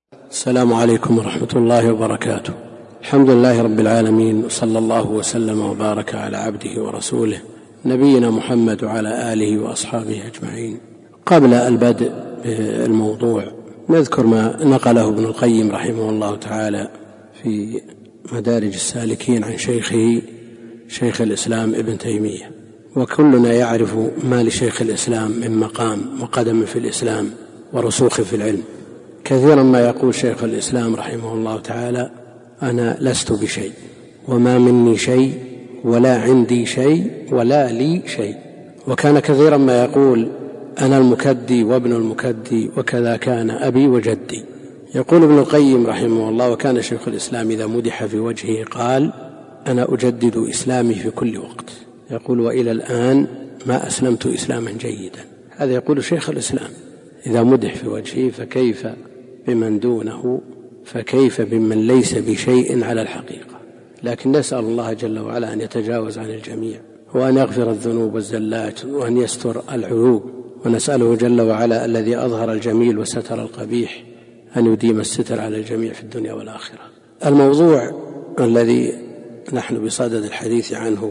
السلام عليكم ورحمة الله وبركاته. الحمد لله رب العالمين، وصلى الله وسلم وبارك على عبده ورسوله نبينا محمد وعلى آله وأصحابه أجمعين. قبل البدء بالموضوع نذكر ما نقله ابن القيم رحمه الله تعالى في مدارج السالكين عن شيخه شيخ الإسلام ابن تيمية. وكلنا يعرف ما لشيخ الإسلام من مقام وقدم في الإسلام ورسوخ في العلم. كثيرا ما يقول شيخ الإسلام رحمه الله تعالى: أنا لست بشيء، وما مني شيء، ولا عندي شيء، ولا لي شيء. وكان كثيرا ما يقول: أنا المكدي وابن المكدي، وكذا كان أبي وجدي. يقول ابن القيم رحمه الله: وكان شيخ الإسلام إذا مدح في وجهه قال: أنا أجدد إسلامي في كل وقت. يقول: وإلى الآن ما أسلمت إسلاما جيدا. هذا يقول شيخ الإسلام إذا مدح في وجهه، فكيف بمن دونه، فكيف بمن ليس بشيء على الحقيقة. لكن نسأل الله جل وعلا أن يتجاوز عن الجميع، وأن يغفر الذنوب والزلات، وأن يستر العيوب. ونسأله جل وعلا الذي أظهر الجميل وستر القبيح أن يديم الستر على الجميع في الدنيا والآخرة. الموضوع الذي نحن بصدد الحديث عنه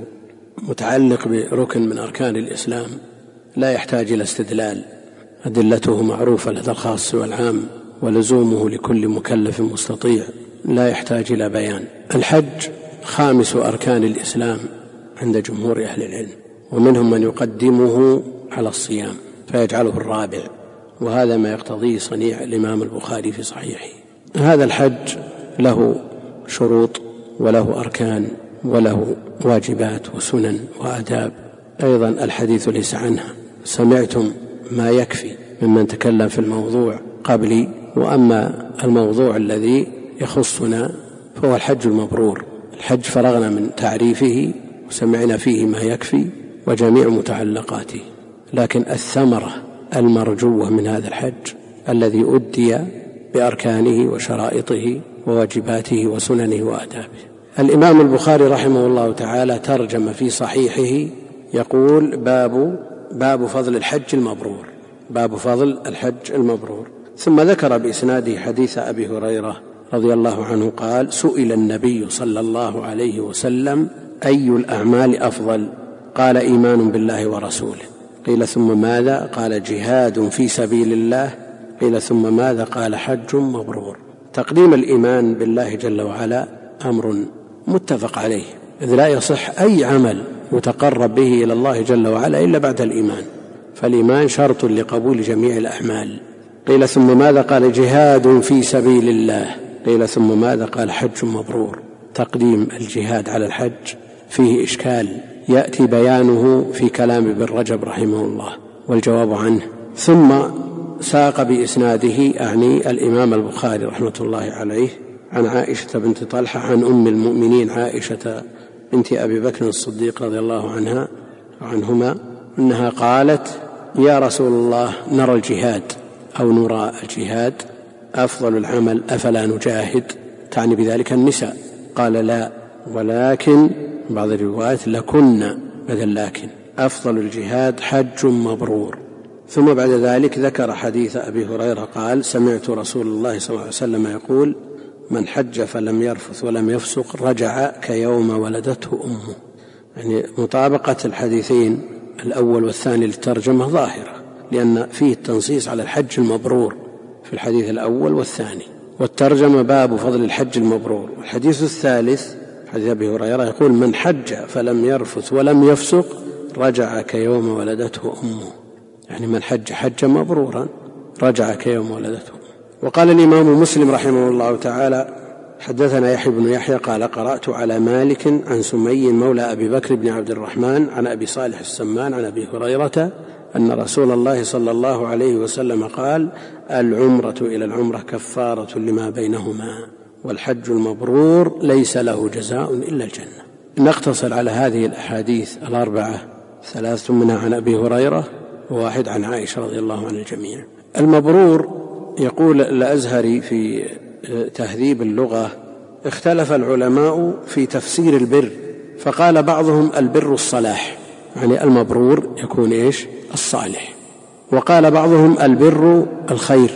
متعلق بركن من أركان الإسلام، لا يحتاج إلى استدلال، أدلته معروفة لدى الخاص والعام، ولزومه لكل مكلف مستطيع، لا يحتاج إلى بيان. الحج خامس أركان الإسلام عند جمهور أهل العلم، ومنهم من يقدمه على الصيام فيجعله الرابع، وهذا ما يقتضيه صنيع الإمام البخاري في صحيحه. هذا الحج له شروط وله أركان وله واجبات وسنن وآداب. أيضا الحديث ليس عنها، سمعتم ما يكفي ممن تكلم في الموضوع قبلي. وأما الموضوع الذي يخصنا فهو الحج المبرور. الحج فرغنا من تعريفه وسمعنا فيه ما يكفي وجميع متعلقاته، لكن الثمرة المرجوة من هذا الحج الذي أدي بأركانه وشرائطه وواجباته وسننه وآدابه. الإمام البخاري رحمه الله تعالى ترجم في صحيحه يقول: باب فضل الحج المبرور، باب فضل الحج المبرور. ثم ذكر بإسناده حديث أبي هريرة رضي الله عنه قال: سئل النبي صلى الله عليه وسلم: أي الأعمال أفضل؟ قال: إيمان بالله ورسوله. قيل: ثم ماذا؟ قال: جهاد في سبيل الله. قيل: ثم ماذا؟ قال: حج مبرور. تقديم الإيمان بالله جل وعلا أمر متفق عليه، إذ لا يصح أي عمل يتقرب به إلى الله جل وعلا إلا بعد الإيمان، فالإيمان شرط لقبول جميع الأعمال. قيل: ثم ماذا؟ قال: جهاد في سبيل الله. قيل: ثم ماذا؟ قال: حج مبرور. تقديم الجهاد على الحج فيه إشكال يأتي بيانه في كلام ابن رجب رحمه الله والجواب عنه. ثم ساق بإسناده أعني الإمام البخاري رحمة الله عليه عن عائشة بنت طلحة عن أم المؤمنين عائشة بنت أبي بكر الصديق رضي الله عنها وعنهما أنها قالت: يا رسول الله، نرى الجهاد أو نرى الجهاد أفضل العمل، أفلا نجاهد؟ تعني بذلك النساء. قال: لا، ولكن بعض الروايات لكن بدل لكن، أفضل الجهاد حج مبرور. ثم بعد ذلك ذكر حديث أبي هريرة قال: سمعت رسول الله صلى الله عليه وسلم يقول: من حج فلم يرفث ولم يفسق رجع كيوم ولدته أمه. يعني مطابقة الحديثين الأول والثاني للترجمة ظاهرة، لأن فيه التنصيص على الحج المبرور في الحديث الأول والثاني، والترجمة باب فضل الحج المبرور. والحديث الثالث حديث أبي هريرة يقول: من حج فلم يرفث ولم يفسق رجع كيوم ولدته أمه. يعني من حج حجا مبرورا رجع كيوم ولدته. وقال الإمام مسلم رحمه الله تعالى: حدثنا يحيى بن يحيى قال: قرأت على مالك عن سمي مولى أبي بكر بن عبد الرحمن عن أبي صالح السمان عن أبي هريرة أن رسول الله صلى الله عليه وسلم قال: العمرة إلى العمرة كفارة لما بينهما، والحج المبرور ليس له جزاء إلا الجنة. نقتصر على هذه الأحاديث الأربعة، 3 منها عن أبي هريرة و1 عن عائشة رضي الله عن الجميع. المبرور يقول الأزهري في تهذيب اللغة: اختلف العلماء في تفسير البر، فقال بعضهم البر الصلاح، يعني المبرور يكون الصالح. وقال بعضهم البر الخير،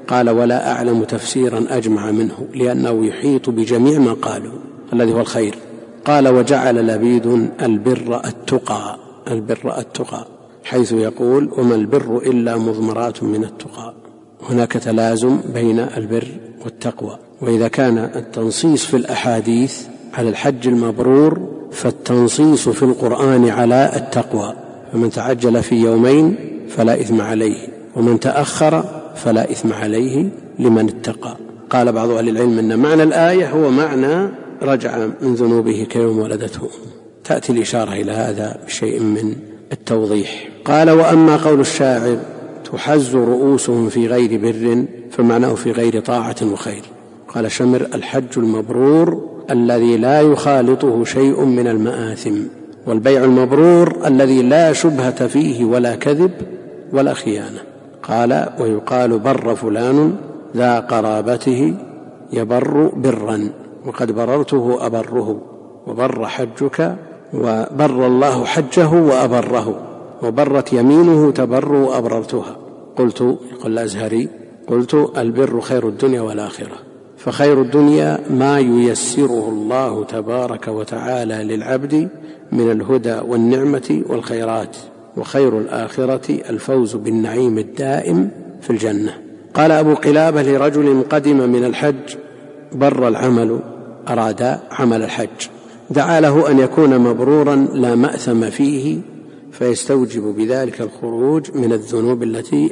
قال ولا أعلم تفسيرا أجمع منه لأنه يحيط بجميع ما قالوا الذي هو الخير. قال وجعل لبيد البر التقى حيث يقول وما البر إلا مضمرات من التقى. هناك تلازم بين البر والتقوى. وإذا كان التنصيص في الأحاديث على الحج المبرور فالتنصيص في القرآن على التقوى، فمن تعجل في يومين فلا إثم عليه ومن تأخر فلا إثم عليه لمن اتقى. قال بعض أهل العلم أن معنى الآية هو معنى رجع من ذنوبه كيوم ولدته أمه. تأتي الإشارة إلى هذا بشيء من التوضيح. قال وأما قول الشاعر تحز رؤوسهم في غير بر فمعناه في غير طاعة وخير. قال شمر الحج المبرور الذي لا يخالطه شيء من المآثم، والبيع المبرور الذي لا شبهة فيه ولا كذب ولا خيانة. قال ويقال بر فلان ذا قرابته يبر برا وقد بررته أبره وبر حجك وبر الله حجه وأبره وبرت يمينه تبر وأبررتها. قلت يقول الأزهري قلت البر خير الدنيا والآخرة، فخير الدنيا ما ييسره الله تبارك وتعالى للعبد من الهدى والنعمة والخيرات، وخير الآخرة الفوز بالنعيم الدائم في الجنة. قال أبو قلابة لرجل قدم من الحج بر العمل، أراد عمل الحج، دعا له أن يكون مبرورا لا مأثم فيه فيستوجب بذلك الخروج من الذنوب التي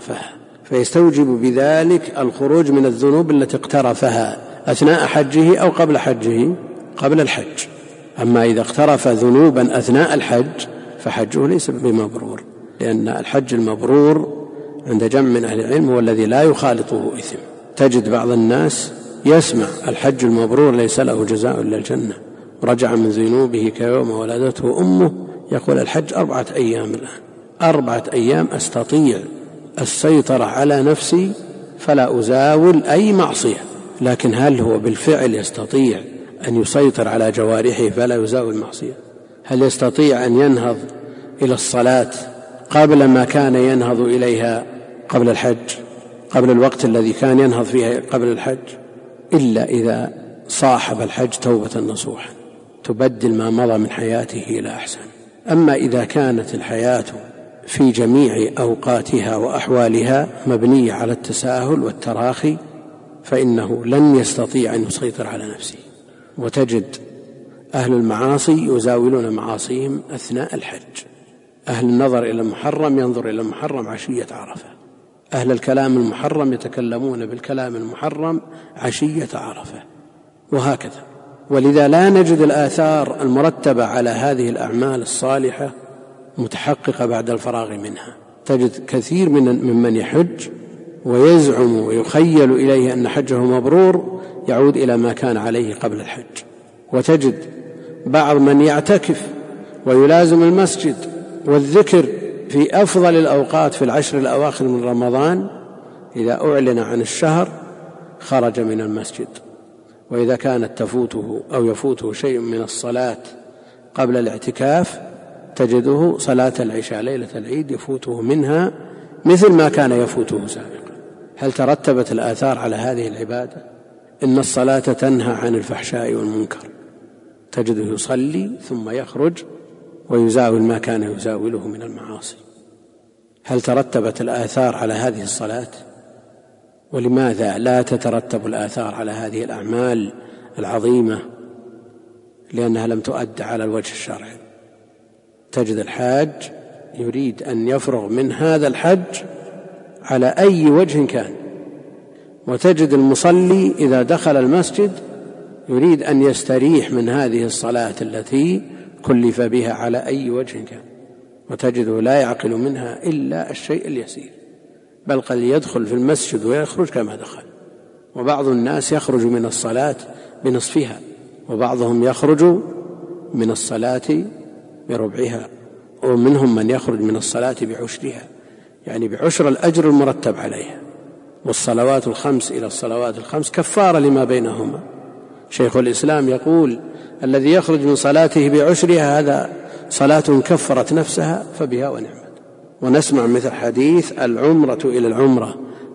اقترفها أثناء حجه أو قبل حجه قبل الحج. أما إذا اقترف ذنوبا أثناء الحج فحجه ليس بمبرور، لأن الحج المبرور عند جمع من أهل العلم هو الذي لا يخالطه إثم. تجد بعض الناس يسمع الحج المبرور ليس له جزاء إلا الجنة، رجع من ذنوبه كيوم ولدته أمه، يقول الحج 4 أيام الآن 4 أيام أستطيع السيطرة على نفسي فلا أزاول أي معصية. لكن هل هو بالفعل يستطيع أن يسيطر على جوارحه فلا يزاول معصية؟ هل يستطيع أن ينهض إلى الصلاة قبل ما كان ينهض إليها قبل الحج، قبل الوقت الذي كان ينهض فيه قبل الحج؟ إلا إذا صاحب الحج توبة نصوحا تبدل ما مضى من حياته إلى أحسن. أما إذا كانت الحياة في جميع أوقاتها وأحوالها مبنية على التساهل والتراخي فإنه لن يستطيع أن يسيطر على نفسه. وتجد أهل المعاصي يزاولون معاصيهم أثناء الحج. أهل النظر إلى المحرم ينظر إلى المحرم عشية عرفة، أهل الكلام المحرم يتكلمون بالكلام المحرم عشية عرفة، وهكذا. ولذا لا نجد الآثار المرتبة على هذه الأعمال الصالحة متحققة بعد الفراغ منها. تجد كثير ممن يحج ويزعم ويخيل إليه أن حجه مبرور يعود إلى ما كان عليه قبل الحج. وتجد بعض من يعتكف ويلازم المسجد والذكر في أفضل الأوقات في العشر الأواخر من رمضان، إذا أعلن عن الشهر خرج من المسجد، وإذا كانت تفوته أو يفوته شيء من الصلاة قبل الاعتكاف تجده صلاة العشاء ليلة العيد يفوته منها مثل ما كان يفوته سابقا. هل ترتبت الآثار على هذه العبادة؟ إن الصلاة تنهى عن الفحشاء والمنكر، تجده يصلي ثم يخرج ويزاول ما كان يزاوله من المعاصي. هل ترتبت الآثار على هذه الصلاة؟ ولماذا لا تترتب الآثار على هذه الأعمال العظيمة؟ لأنها لم تؤد على الوجه الشرعي. تجد الحاج يريد أن يفرغ من هذا الحج على أي وجه كان، وتجد المصلي إذا دخل المسجد يريد أن يستريح من هذه الصلاة التي كلف بها على أي وجه كان، وتجده لا يعقل منها إلا الشيء اليسير، بل قد يدخل في المسجد ويخرج كما دخل. وبعض الناس يخرج من الصلاة بنصفها، وبعضهم يخرج من الصلاة بربعها، ومنهم من يخرج من الصلاة بعشرها، يعني بعشر الأجر المرتب عليها. والصلوات الخمس إلى الصلوات الخمس كفارة لما بينهما. شيخ الإسلام يقول الذي يخرج من صلاته بعشرها هذا صلاة كفرت نفسها فبها ونعمت. ونسمع مثل حديث العمرة إلى العمرة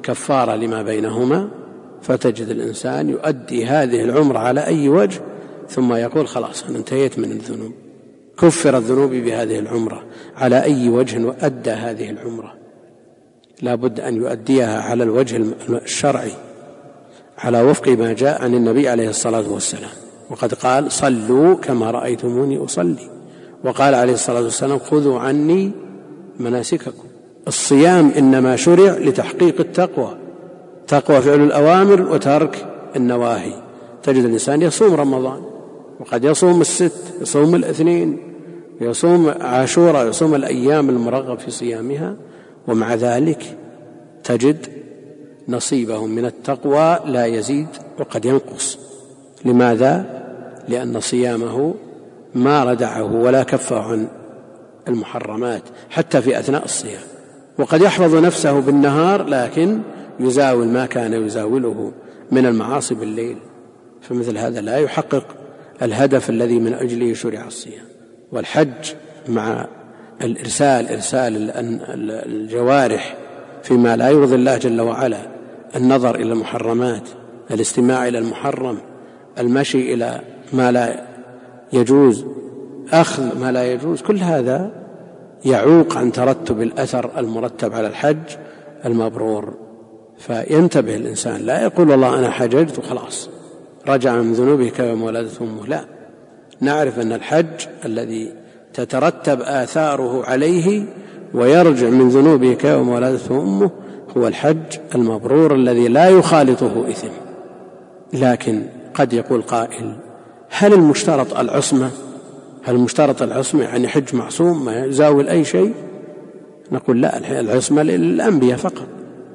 كفارة لما بينهما، فتجد الإنسان يؤدي هذه العمرة على أي وجه ثم يقول خلاص أنا انتهيت من الذنوب، كفرت ذنوبي بهذه العمرة، على أي وجه وأدى هذه العمرة. لا بد أن يؤديها على الوجه الشرعي على وفق ما جاء عن النبي عليه الصلاة والسلام، وقد قال صلوا كما رأيتموني أصلي، وقال عليه الصلاة والسلام خذوا عني مناسككم. الصيام إنما شرع لتحقيق التقوى، تقوى فعل الأوامر وترك النواهي. تجد الإنسان يصوم رمضان وقد يصوم الست، يصوم الاثنين، يصوم عاشوراء، يصوم الأيام المرغب في صيامها، ومع ذلك تجد نصيبهم من التقوى لا يزيد وقد ينقص. لماذا؟ لأن صيامه ما ردعه ولا كفه عن المحرمات حتى في أثناء الصيام، وقد يحفظ نفسه بالنهار لكن يزاول ما كان يزاوله من المعاصي بالليل، فمثل هذا لا يحقق الهدف الذي من أجله شرع الصيام. والحج مع إرسال الجوارح فيما لا يرضي الله جل وعلا، النظر إلى المحرمات، الاستماع إلى المحرم، المشي إلى ما لا يجوز، أخذ ما لا يجوز، كل هذا يعوق عن ترتب الأثر المرتب على الحج المبرور. فينتبه الإنسان، لا يقول والله أنا حججت وخلاص رجع من ذنوبه كما ولدته أمه، لا، نعرف أن الحج الذي تترتب آثاره عليه ويرجع من ذنوبه كما ولدته أمه هو الحج المبرور الذي لا يخالطه إثم. لكن قد يقول قائل هل المشترط العصمة؟ هل المشترط العصمة يعني حج معصوم ما يزاول أي شيء؟ نقول لا، العصمة للأنبياء فقط،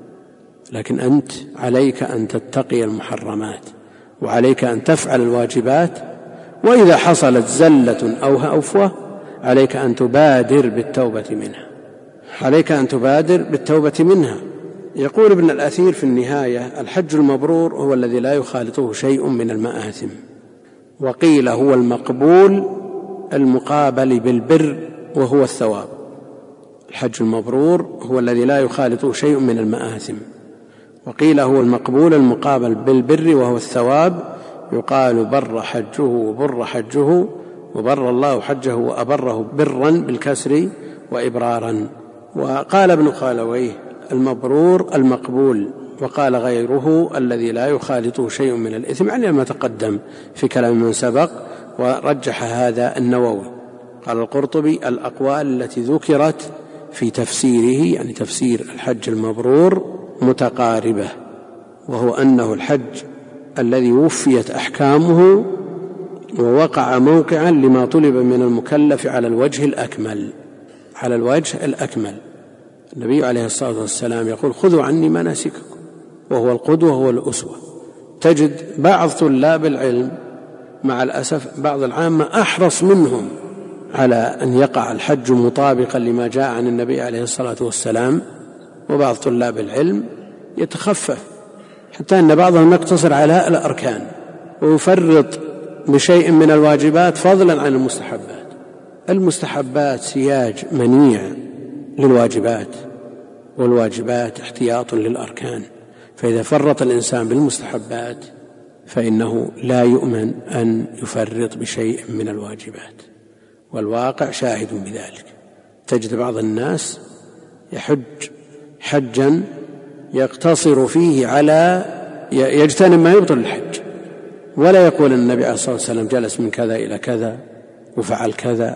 لكن أنت عليك أن تتقي المحرمات وعليك أن تفعل الواجبات، وإذا حصلت زلة أو هفوة عليك أن تبادر بالتوبة منها، عليك أن تبادر بالتوبة منها. يقول ابن الأثير في النهاية الحج المبرور هو الذي لا يخالطه شيء من المآثم، وقيل هو المقبول المقابل بالبر وهو الثواب. الحج المبرور هو الذي لا يخالطه شيء من المآثم، وقيل هو المقبول المقابل بالبر وهو الثواب، يقال بر حجه وبر حجه، وبر الله حجه وأبره برا بالكسر وإبرارا. وقال ابن خالويه المبرور المقبول، وقال غيره الذي لا يخالطه شيء من الإثم، يعني ما تقدم في كلام من سبق، ورجح هذا النووي. قال القرطبي الأقوال التي ذكرت في تفسيره يعني تفسير الحج المبرور متقاربة، وهو أنه الحج الذي وفيت أحكامه ووقع موقعا لما طلب من المكلف على الوجه الأكمل، على الوجه الأكمل. النبي عليه الصلاة والسلام يقول خذوا عني مناسككم، وهو القدوة وهو الأسوة. تجد بعض طلاب العلم مع الأسف بعض العامة أحرص منهم على أن يقع الحج مطابقا لما جاء عن النبي عليه الصلاة والسلام، وبعض طلاب العلم يتخفف حتى أن بعضهم يقتصر على الأركان ويفرط بشيء من الواجبات فضلا عن المستحبات. المستحبات سياج منيع للواجبات، والواجبات احتياط للأركان، فإذا فرط الإنسان بالمستحبات فإنه لا يؤمن أن يفرط بشيء من الواجبات، والواقع شاهد بذلك. تجد بعض الناس يحج حجا يقتصر فيه على يجتنب ما يبطل الحج، ولا يقول النبي عليه الصلاة والسلام جلس من كذا إلى كذا وفعل كذا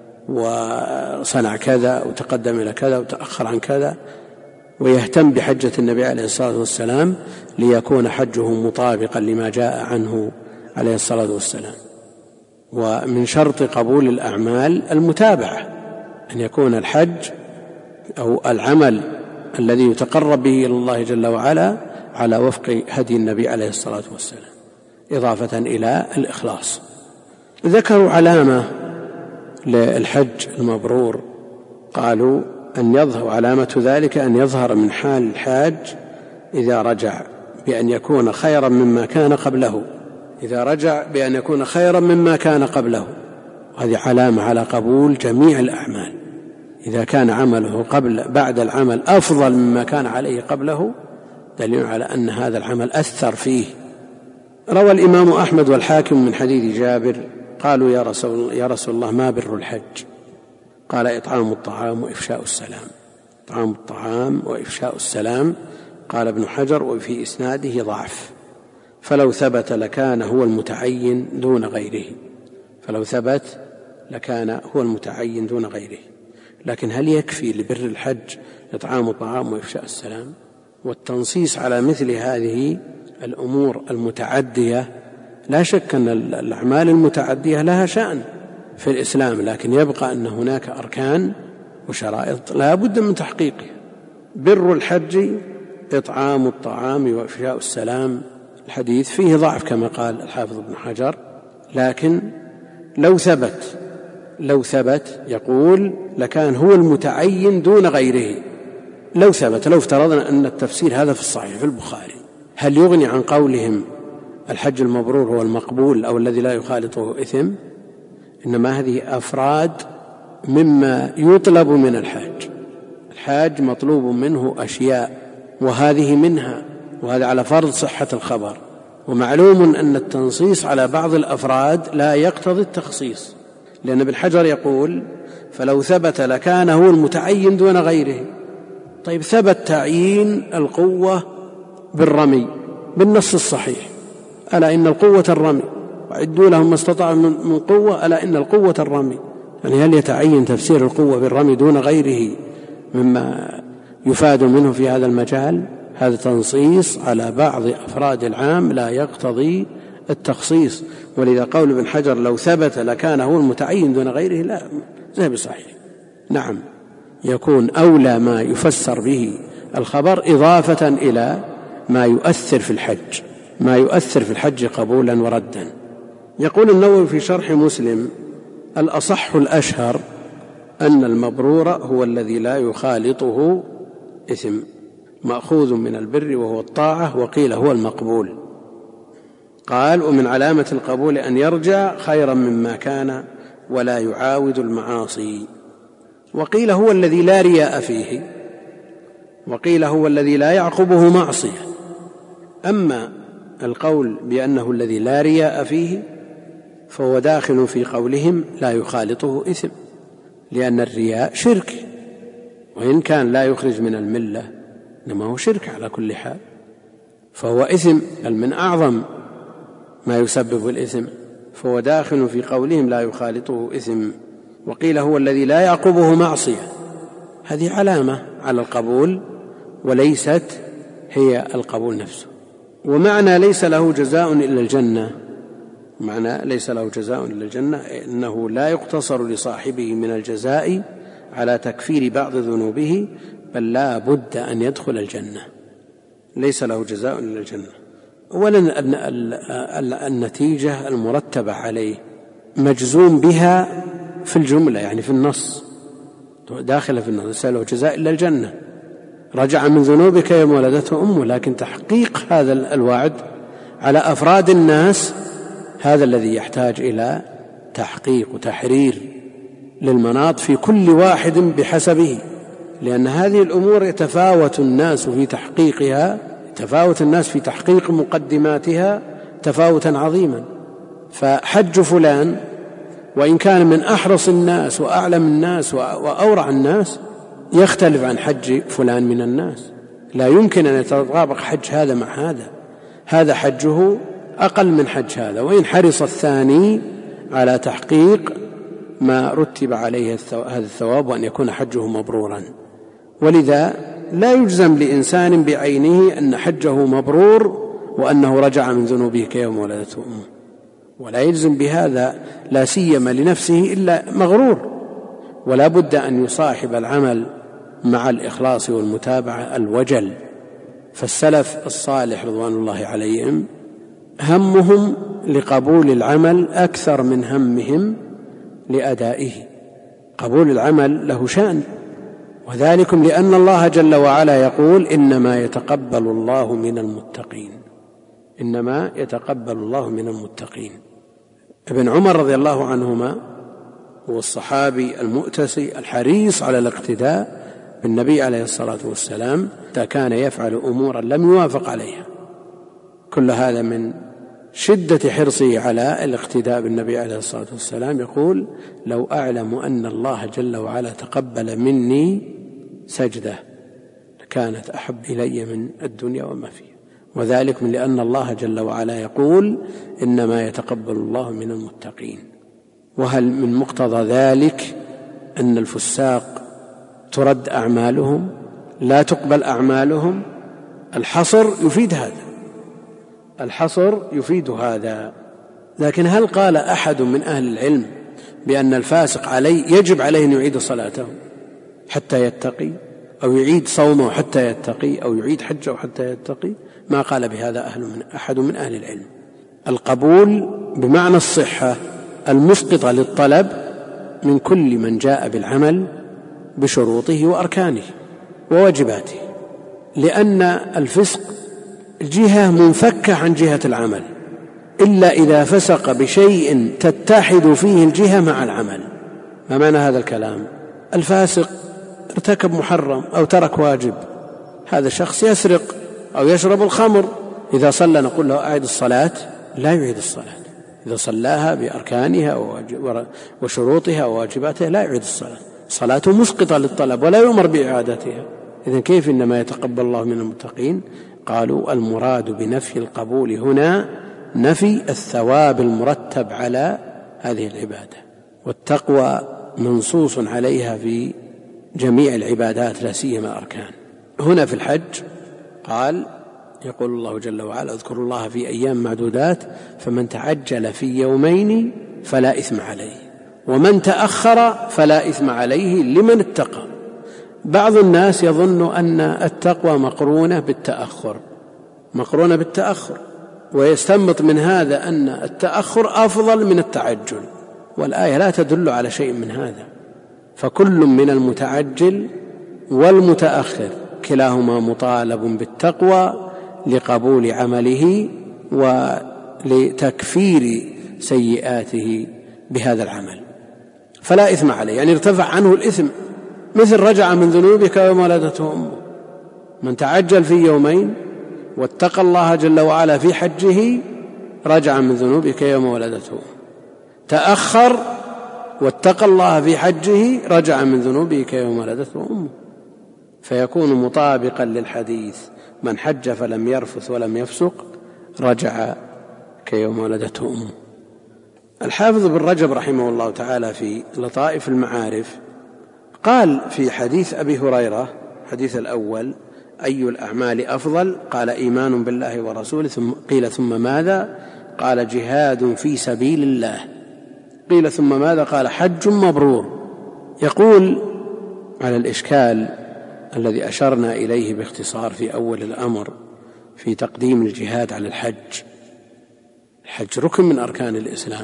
وصنع كذا وتقدم إلى كذا وتأخر عن كذا، ويهتم بحجة النبي عليه الصلاة والسلام ليكون حجه مطابقا لما جاء عنه عليه الصلاة والسلام. ومن شرط قبول الأعمال المتابعة، أن يكون الحج أو العمل الذي يتقرب به إلى الله جل وعلا على وفق هدي النبي عليه الصلاة والسلام، إضافة إلى الإخلاص. ذكروا علامة للحج المبرور، قالوا أن يظهر علامة ذلك أن يظهر من حال الحاج إذا رجع بأن يكون خيرا مما كان قبله، إذا رجع بأن يكون خيرا مما كان قبله. هذه علامة على قبول جميع الأعمال. إذا كان عمله بعد العمل أفضل مما كان عليه قبله دليل على أن هذا العمل أثر فيه. روى الإمام أحمد والحاكم من حديث جابر قالوا يا رسول الله ما بر الحج؟ قال إطعام الطعام وإفشاء السلام. إطعام الطعام وإفشاء السلام. قال ابن حجر وفي إسناده ضعف، فلو ثبت لكان هو المتعين دون غيره. فلو ثبت لكان هو المتعين دون غيره. لكن هل يكفي لبر الحج إطعام الطعام وإفشاء السلام؟ والتنصيص على مثل هذه الأمور المتعدية، لا شك أن الأعمال المتعدية لها شأن في الإسلام، لكن يبقى أن هناك أركان وشرائط لا بد من تحقيقها. بر الحج إطعام الطعام وإفشاء السلام، الحديث فيه ضعف كما قال الحافظ ابن حجر، لكن لو ثبت يقول لكان هو المتعين دون غيره. لو افترضنا أن التفسير هذا في الصحيح في البخاري، هل يغني عن قولهم الحج المبرور هو المقبول أو الذي لا يخالطه إثم؟ إنما هذه أفراد مما يطلب من الحاج. الحاج مطلوب منه أشياء وهذه منها، وهذا على فرض صحة الخبر. ومعلوم أن التنصيص على بعض الأفراد لا يقتضي التخصيص، لأن ابن حجر يقول فلو ثبت لكان هو المتعين دون غيره. طيب ثبت تعيين القوة بالرمي بالنص الصحيح، ألا إن القوة الرمي وعدوا لهم ما استطاعوا من قوة، ألا إن القوة الرمي. يعني هل يتعين تفسير القوة بالرمي دون غيره مما يفاد منه في هذا المجال؟ هذا تنصيص على بعض أفراد العام لا يقتضي التخصيص. ولذا قول ابن حجر لو ثبت لكان هو المتعين دون غيره لا زي بصحيح. نعم، يكون أولى ما يفسر به الخبر إضافة إلى ما يؤثر في الحج قبولا وردا. يقول النووي في شرح مسلم الأصح الأشهر أن المبرور هو الذي لا يخالطه إثم، مأخوذ من البر وهو الطاعة، وقيل هو المقبول. قال ومن علامة القبول أن يرجع خيرا مما كان ولا يعاود المعاصي. وقيل هو الذي لا رياء فيه، وقيل هو الذي لا يعقبه معصية. أما القول بأنه الذي لا رياء فيه فهو داخل في قولهم لا يخالطه إثم، لأن الرياء شرك، وإن كان لا يخرج من الملة إنما هو شرك على كل حال، فهو إثم، بل من أعظم ما يسبب الإثم، فهو داخل في قولهم لا يخالطه إثم. وقيل هو الذي لا يعقبه معصية، هذه علامة على القبول وليست هي القبول نفسه. ومعنى ليس له جزاء إلا الجنة، إنه لا يقتصر لصاحبه من الجزاء على تكفير بعض ذنوبه، بل لا بد أن يدخل الجنة. ليس له جزاء إلا الجنة. ولن النتيجة المرتبة عليه مجزوم بها في الجملة، يعني في النص داخل في النص، ليس له جزاء إلا الجنة، رجع من ذنوبك يوم ولدته أمه. لكن تحقيق هذا الوعد على أفراد الناس هذا الذي يحتاج إلى تحقيق وتحرير للمناط في كل واحد بحسبه، لأن هذه الأمور يتفاوت الناس في تحقيق مقدماتها تفاوتا عظيما. فحج فلان وإن كان من أحرص الناس وأعلم الناس وأورع الناس يختلف عن حج فلان من الناس، لا يمكن أن يتطابق حج هذا مع هذا حجه أقل من حج هذا، وإن حرص الثاني على تحقيق ما رتب عليه هذا الثواب وأن يكون حجه مبرورا. ولذا لا يجزم لإنسان بعينه أن حجه مبرور وأنه رجع من ذنوبه كيوم ولدته أمه، ولا يجزم بهذا لا سيما لنفسه إلا مغرور. ولا بد أن يصاحب العمل مع الإخلاص والمتابعة الوجل. فالسلف الصالح رضوان الله عليهم همهم لقبول العمل أكثر من همهم لأدائه. قبول العمل له شأن، وذلكم لأن الله جل وعلا يقول إنما يتقبل الله من المتقين. ابن عمر رضي الله عنهما هو الصحابي المؤتسي الحريص على الاقتداء بالنبي عليه الصلاة والسلام كان يفعل أمورا لم يوافق عليها. كل هذا من شدة حرصه على الاقتداء بالنبي عليه الصلاة والسلام. يقول: لو أعلم أن الله جل وعلا تقبل مني سجدة لكانت أحب إلي من الدنيا وما فيها. وذلك من لأن الله جل وعلا يقول: إنما يتقبل الله من المتقين. وهل من مقتضى ذلك أن الفساق ترد أعمالهم، لا تقبل أعمالهم؟ الحصر يفيد هذا، الحصر يفيد هذا. لكن هل قال أحد من أهل العلم بأن الفاسق يجب عليه أن يعيد صلاته حتى يتقي، أو يعيد صومه حتى يتقي، أو يعيد حجه حتى يتقي؟ ما قال بهذا أحد من أهل العلم. القبول بمعنى الصحة المسقطة للطلب من كل من جاء بالعمل بشروطه وأركانه وواجباته، لأن الفسق جهة منفكة عن جهة العمل، إلا إذا فسق بشيء تتحد فيه الجهة مع العمل. ما معنى هذا الكلام؟ الفاسق ارتكب محرم أو ترك واجب، هذا الشخص يسرق أو يشرب الخمر، إذا صلى نقول له أعد الصلاة؟ لا يعيد الصلاة. إذا صلاها بأركانها وشروطها وواجباتها لا يعيد الصلاة، صلاته مسقطة للطلب ولا يؤمر بإعادتها. إذن كيف إنما يتقبل الله من المتقين؟ قالوا: المراد بنفي القبول هنا نفي الثواب المرتب على هذه العبادة، والتقوى منصوص عليها في جميع العبادات لا سيما أركان. هنا في الحج قال: يقول الله جل وعلا: اذكروا الله في أيام معدودات فمن تعجل في يومين فلا إثم عليه ومن تأخر فلا إثم عليه لمن اتقى. بعض الناس يظن أن التقوى مقرونة بالتأخر، ويستنبط من هذا أن التأخر أفضل من التعجل، والآية لا تدل على شيء من هذا. فكل من المتعجل والمتأخر كلاهما مطالب بالتقوى لقبول عمله ولتكفير سيئاته بهذا العمل، فلا إثم عليه، يعني ارتفع عنه الإثم، مثل رجع من ذنوبك يوم ولدته أمه. من تعجل في يومين واتقى الله جل وعلا في حجه رجع من ذنوبك يوم ولدته. تأخر واتقى الله في حجه رجع من ذنوبك يوم ولدته أمه، فيكون مطابقا للحديث: من حج فلم يرفث ولم يفسق رجع كيوم ولدته أمه. الحافظ بن رجب رحمه الله تعالى في لطائف المعارف قال في حديث أبي هريرة، حديث الأول: أي الأعمال أفضل؟ قال: إيمان بالله ورسوله. قيل: ثم ماذا؟ قال: جهاد في سبيل الله. قيل: ثم ماذا؟ قال: حج مبرور. يقول على الإشكال الذي أشرنا إليه باختصار في أول الأمر في تقديم الجهاد على الحج. الحج ركن من أركان الإسلام،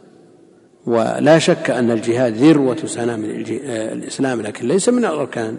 ولا شك أن الجهاد ذروة سنام الإسلام، لكن ليس من الأركان.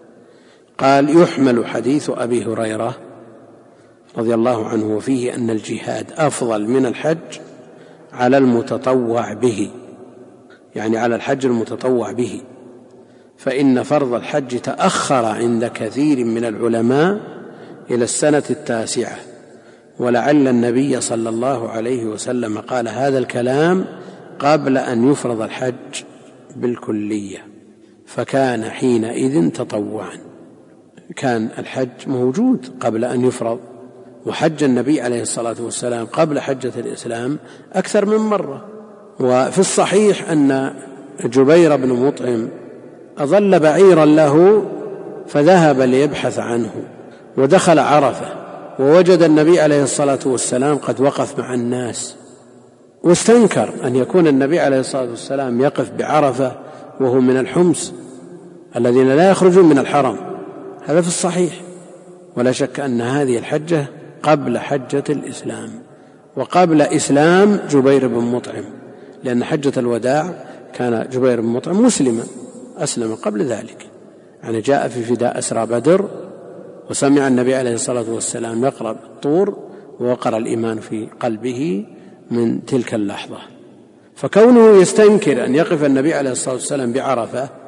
قال: يحمل حديث أبي هريرة رضي الله عنه وفيه أن الجهاد أفضل من الحج على المتطوع به، يعني على الحج المتطوع به، فإن فرض الحج تأخر عند كثير من العلماء إلى السنة 9، ولعل النبي صلى الله عليه وسلم قال هذا الكلام قبل أن يفرض الحج بالكلية، فكان حينئذ تطوعا. كان الحج موجود قبل أن يفرض، وحج النبي عليه الصلاة والسلام قبل حجة الإسلام أكثر من مرة. وفي الصحيح أن جبير بن مطعم أظل بعيرا له فذهب ليبحث عنه، ودخل عرفة ووجد النبي عليه الصلاة والسلام قد وقف مع الناس، واستنكر أن يكون النبي عليه الصلاة والسلام يقف بعرفة وهو من الحمص الذين لا يخرجون من الحرم. هذا في الصحيح. ولا شك أن هذه الحجة قبل حجة الإسلام وقبل إسلام جبير بن مطعم، لأن حجة الوداع كان جبير بن مطعم مسلما، أسلم قبل ذلك، يعني جاء في فداء أسرى بدر، وسمع النبي عليه الصلاة والسلام يقرأ الطور ووقر الإيمان في قلبه من تلك اللحظة. فكونه يستنكر أن يقف النبي عليه الصلاة والسلام بعرفة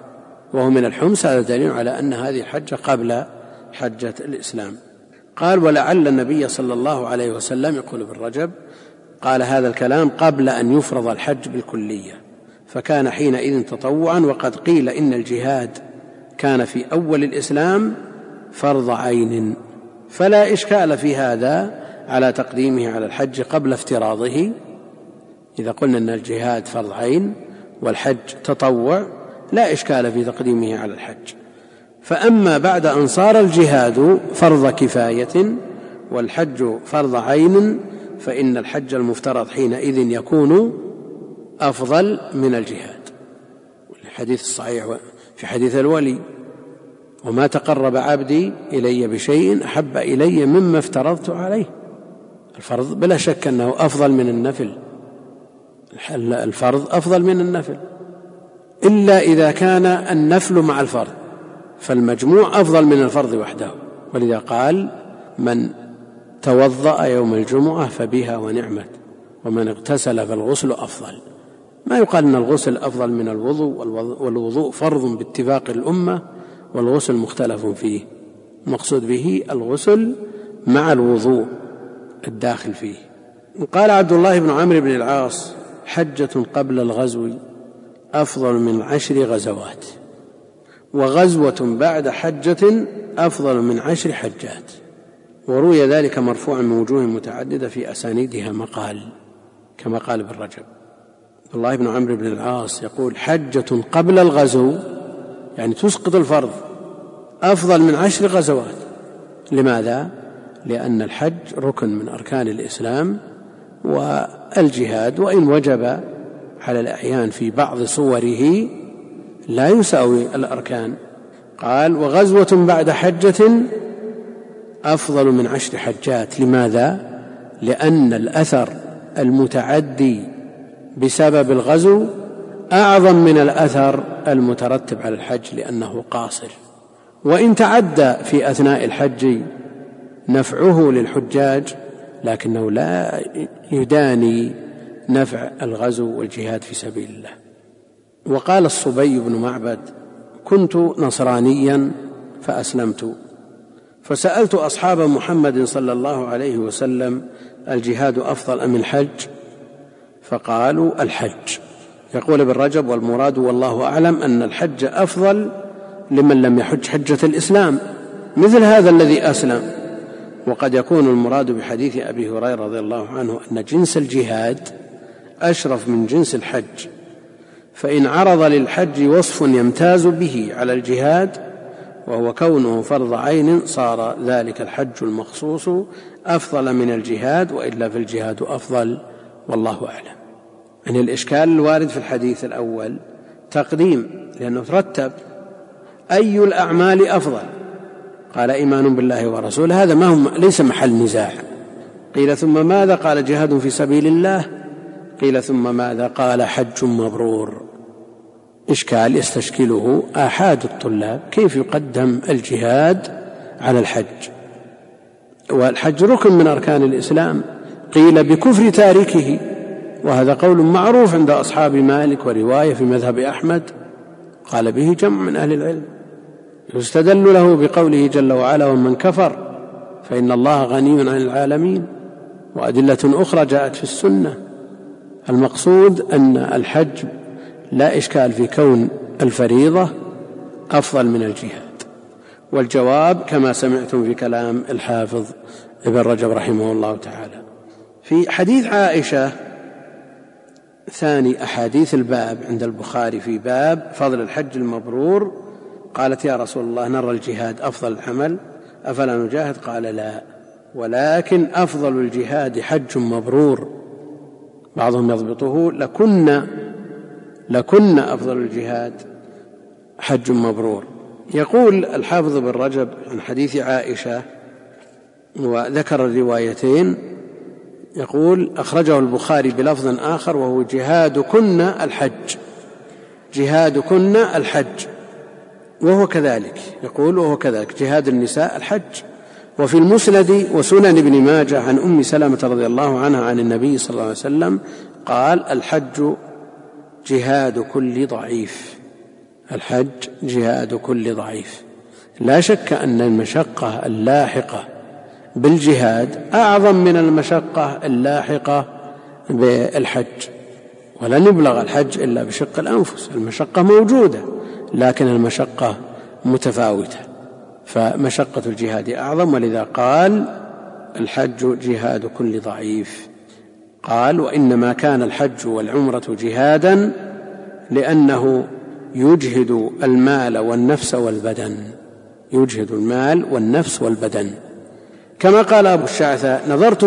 وهو من الحمص، هذا دليل على أن هذه الحجة قبل حجة الإسلام. قال: ولعل النبي صلى الله عليه وسلم، يقول ابن رجب، قال هذا الكلام قبل أن يفرض الحج بالكلية، فكان حينئذ تطوعا، وقد قيل إن الجهاد كان في أول الإسلام فرض عين، فلا إشكال في هذا على تقديمه على الحج قبل افتراضه. إذا قلنا أن الجهاد فرض عين والحج تطوع لا إشكال في تقديمه على الحج. فأما بعد أن صار الجهاد فرض كفاية والحج فرض عين فإن الحج المفترض حينئذ يكون أفضل من الجهاد. الحديث الصحيح في حديث الولي: وما تقرب عبدي إلي بشيء أحب إلي مما افترضت عليه. الفرض بلا شك أنه أفضل من النفل، الفرض أفضل من النفل، إلا إذا كان النفل مع الفرض، فالمجموع أفضل من الفرض وحده. ولذا قال: من توضأ يوم الجمعة فبها ونعمت، ومن اغتسل فالغسل أفضل. ما يقال أن الغسل أفضل من الوضوء، والوضوء فرض باتفاق الأمة والغسل مختلف فيه، المقصود به الغسل مع الوضوء الداخل فيه. قال عبد الله بن عمرو بن العاص: حجة قبل الغزو أفضل من 10 غزوات، وغزوة بعد حجة أفضل من 10 حجات. وروي ذلك مرفوعا من وجوه متعددة في أسانيدها مقال، كما قال ابن رجب. عبد الله بن عمرو بن العاص يقول: حجة قبل الغزو، يعني تسقط الفرض، أفضل من 10 غزوات. لماذا؟ لأن الحج ركن من أركان الإسلام، والجهاد وإن وجب على الأحيان في بعض صوره لا يساوي الأركان. قال: وغزوة بعد حجة أفضل من 10 حجات. لماذا؟ لأن الأثر المتعدي بسبب الغزو أعظم من الأثر المترتب على الحج، لأنه قاصر، وإن تعدى في أثناء الحج نفعه للحجاج لكنه لا يداني نفع الغزو والجهاد في سبيل الله. وقال الصبي بن معبد: كنت نصرانيا فأسلمت، فسألت أصحاب محمد صلى الله عليه وسلم: الجهاد أفضل أم الحج؟ فقالوا: الحج. يقول ابن رجب: والمراد والله أعلم أن الحج أفضل لمن لم يحج حجة الإسلام، مثل هذا الذي أسلم. وقد يكون المراد بحديث أبي هريرة رضي الله عنه أن جنس الجهاد أشرف من جنس الحج، فإن عرض للحج وصف يمتاز به على الجهاد وهو كونه فرض عين صار ذلك الحج المخصوص أفضل من الجهاد، وإلا فالجهاد أفضل، والله أعلم. يعني الإشكال الوارد في الحديث الأول تقديم، لأنه ترتب أي الأعمال أفضل، قال: إيمان بالله ورسوله، هذا ليس محل نزاع. قيل: ثم ماذا؟ قال: جهاد في سبيل الله. قيل: ثم ماذا؟ قال: حج مبرور. إشكال يستشكله آحاد الطلاب: كيف يقدم الجهاد على الحج؟ والحج ركن من أركان الإسلام. قيل: بكفر تاركه، وهذا قول معروف عند أصحاب مالك، ورواية في مذهب أحمد قال به جمع من أهل العلم. يستدل له بقوله جل وعلا: ومن كفر فإن الله غني عن العالمين، وأدلة أخرى جاءت في السنة. المقصود أن الحج لا إشكال في كون الفريضة أفضل من الجهاد. والجواب كما سمعتم في كلام الحافظ ابن رجب رحمه الله تعالى. في حديث عائشة ثاني أحاديث الباب عند البخاري في باب فضل الحج المبرور، قالت: يا رسول الله، نرى الجهاد أفضل العمل، أفلا نجاهد؟ قال: لا، ولكن أفضل الجهاد حج مبرور. بعضهم يضبطه: لكن أفضل الجهاد حج مبرور. يقول الحافظ بن رجب عن حديث عائشة وذكر الروايتين، يقول: أخرجه البخاري بلفظ آخر وهو: جهادكن الحج، جهادكن الحج. وهو كذلك، يقول: وهو كذلك جهاد النساء الحج. وفي المسند وسنن ابن ماجه عن أم سلمة رضي الله عنها عن النبي صلى الله عليه وسلم قال: الحج جهاد كل ضعيف. الحج جهاد كل ضعيف. لا شك أن المشقة اللاحقة بالجهاد أعظم من المشقة اللاحقة بالحج، ولن يبلغ الحج إلا بشق الأنفس. المشقة موجودة لكن المشقة متفاوتة، فمشقة الجهاد أعظم، ولذا قال الحج جهاد كل ضعيف. قال وإنما كان الحج والعمرة جهادا لأنه يجهد المال والنفس والبدن، يجهد المال والنفس والبدن. كما قال أبو الشعثاء نظرت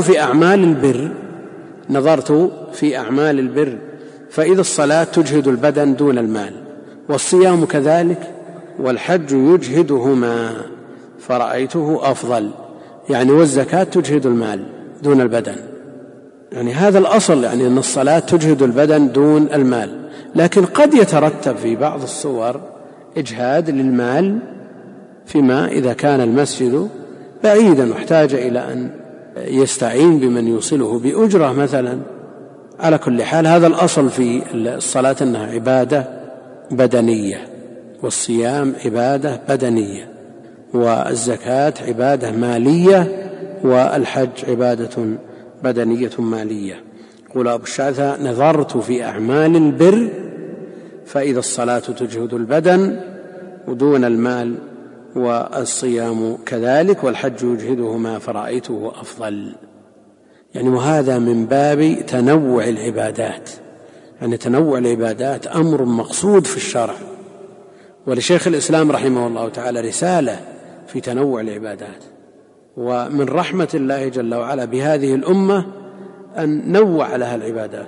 في أعمال البر فإذا الصلاة تجهد البدن دون المال، والصيام كذلك، والحج يجهدهما فرأيته أفضل، يعني والزكاة تجهد المال دون البدن، يعني هذا الأصل، يعني أن الصلاة تجهد البدن دون المال، لكن قد يترتب في بعض الصور إجهاد للمال فيما إذا كان المسجد بعيدا واحتاج إلى أن يستعين بمن يوصله بأجرة مثلا. على كل حال هذا الأصل في الصلاة أنها عبادة بدنية، والصيام عبادة بدنية، والزكاة عبادة مالية، والحج عبادة بدنية مالية. يقول أبو الشعثاء نظرت في أعمال البر فإذا الصلاة تجهد البدن ودون المال، والصيام كذلك، والحج يجهدهما فرأيته أفضل. يعني وهذا من باب تنوع العبادات، يعني تنوع العبادات أمر مقصود في الشرع، ولشيخ الإسلام رحمه الله تعالى رسالة في تنوع العبادات. ومن رحمة الله جل وعلا بهذه الأمة أن نوع لها العبادات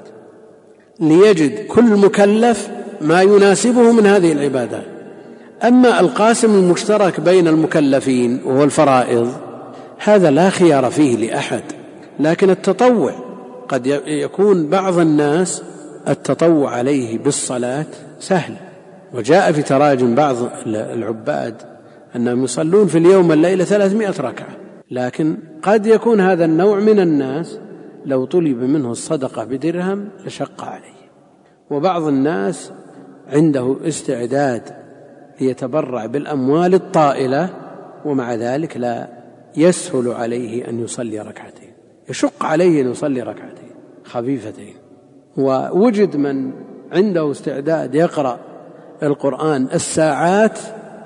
ليجد كل مكلف ما يناسبه من هذه العبادات. أما القاسم المشترك بين المكلفين وهو الفرائض هذا لا خيار فيه لأحد، لكن التطوع قد يكون بعض الناس التطوع عليه بالصلاة سهل، وجاء في تراجم بعض العباد أنهم يصلون في اليوم والليلة 300 ركعة، لكن قد يكون هذا النوع من الناس لو طلب منه الصدقة بدرهم لشق عليه، وبعض الناس عنده استعداد ليتبرع بالأموال الطائلة ومع ذلك لا يسهل عليه أن يصلي ركعتين، يشق عليه أن يصلي ركعتين خفيفتين. ووجد من عنده استعداد يقرأ القرآن الساعات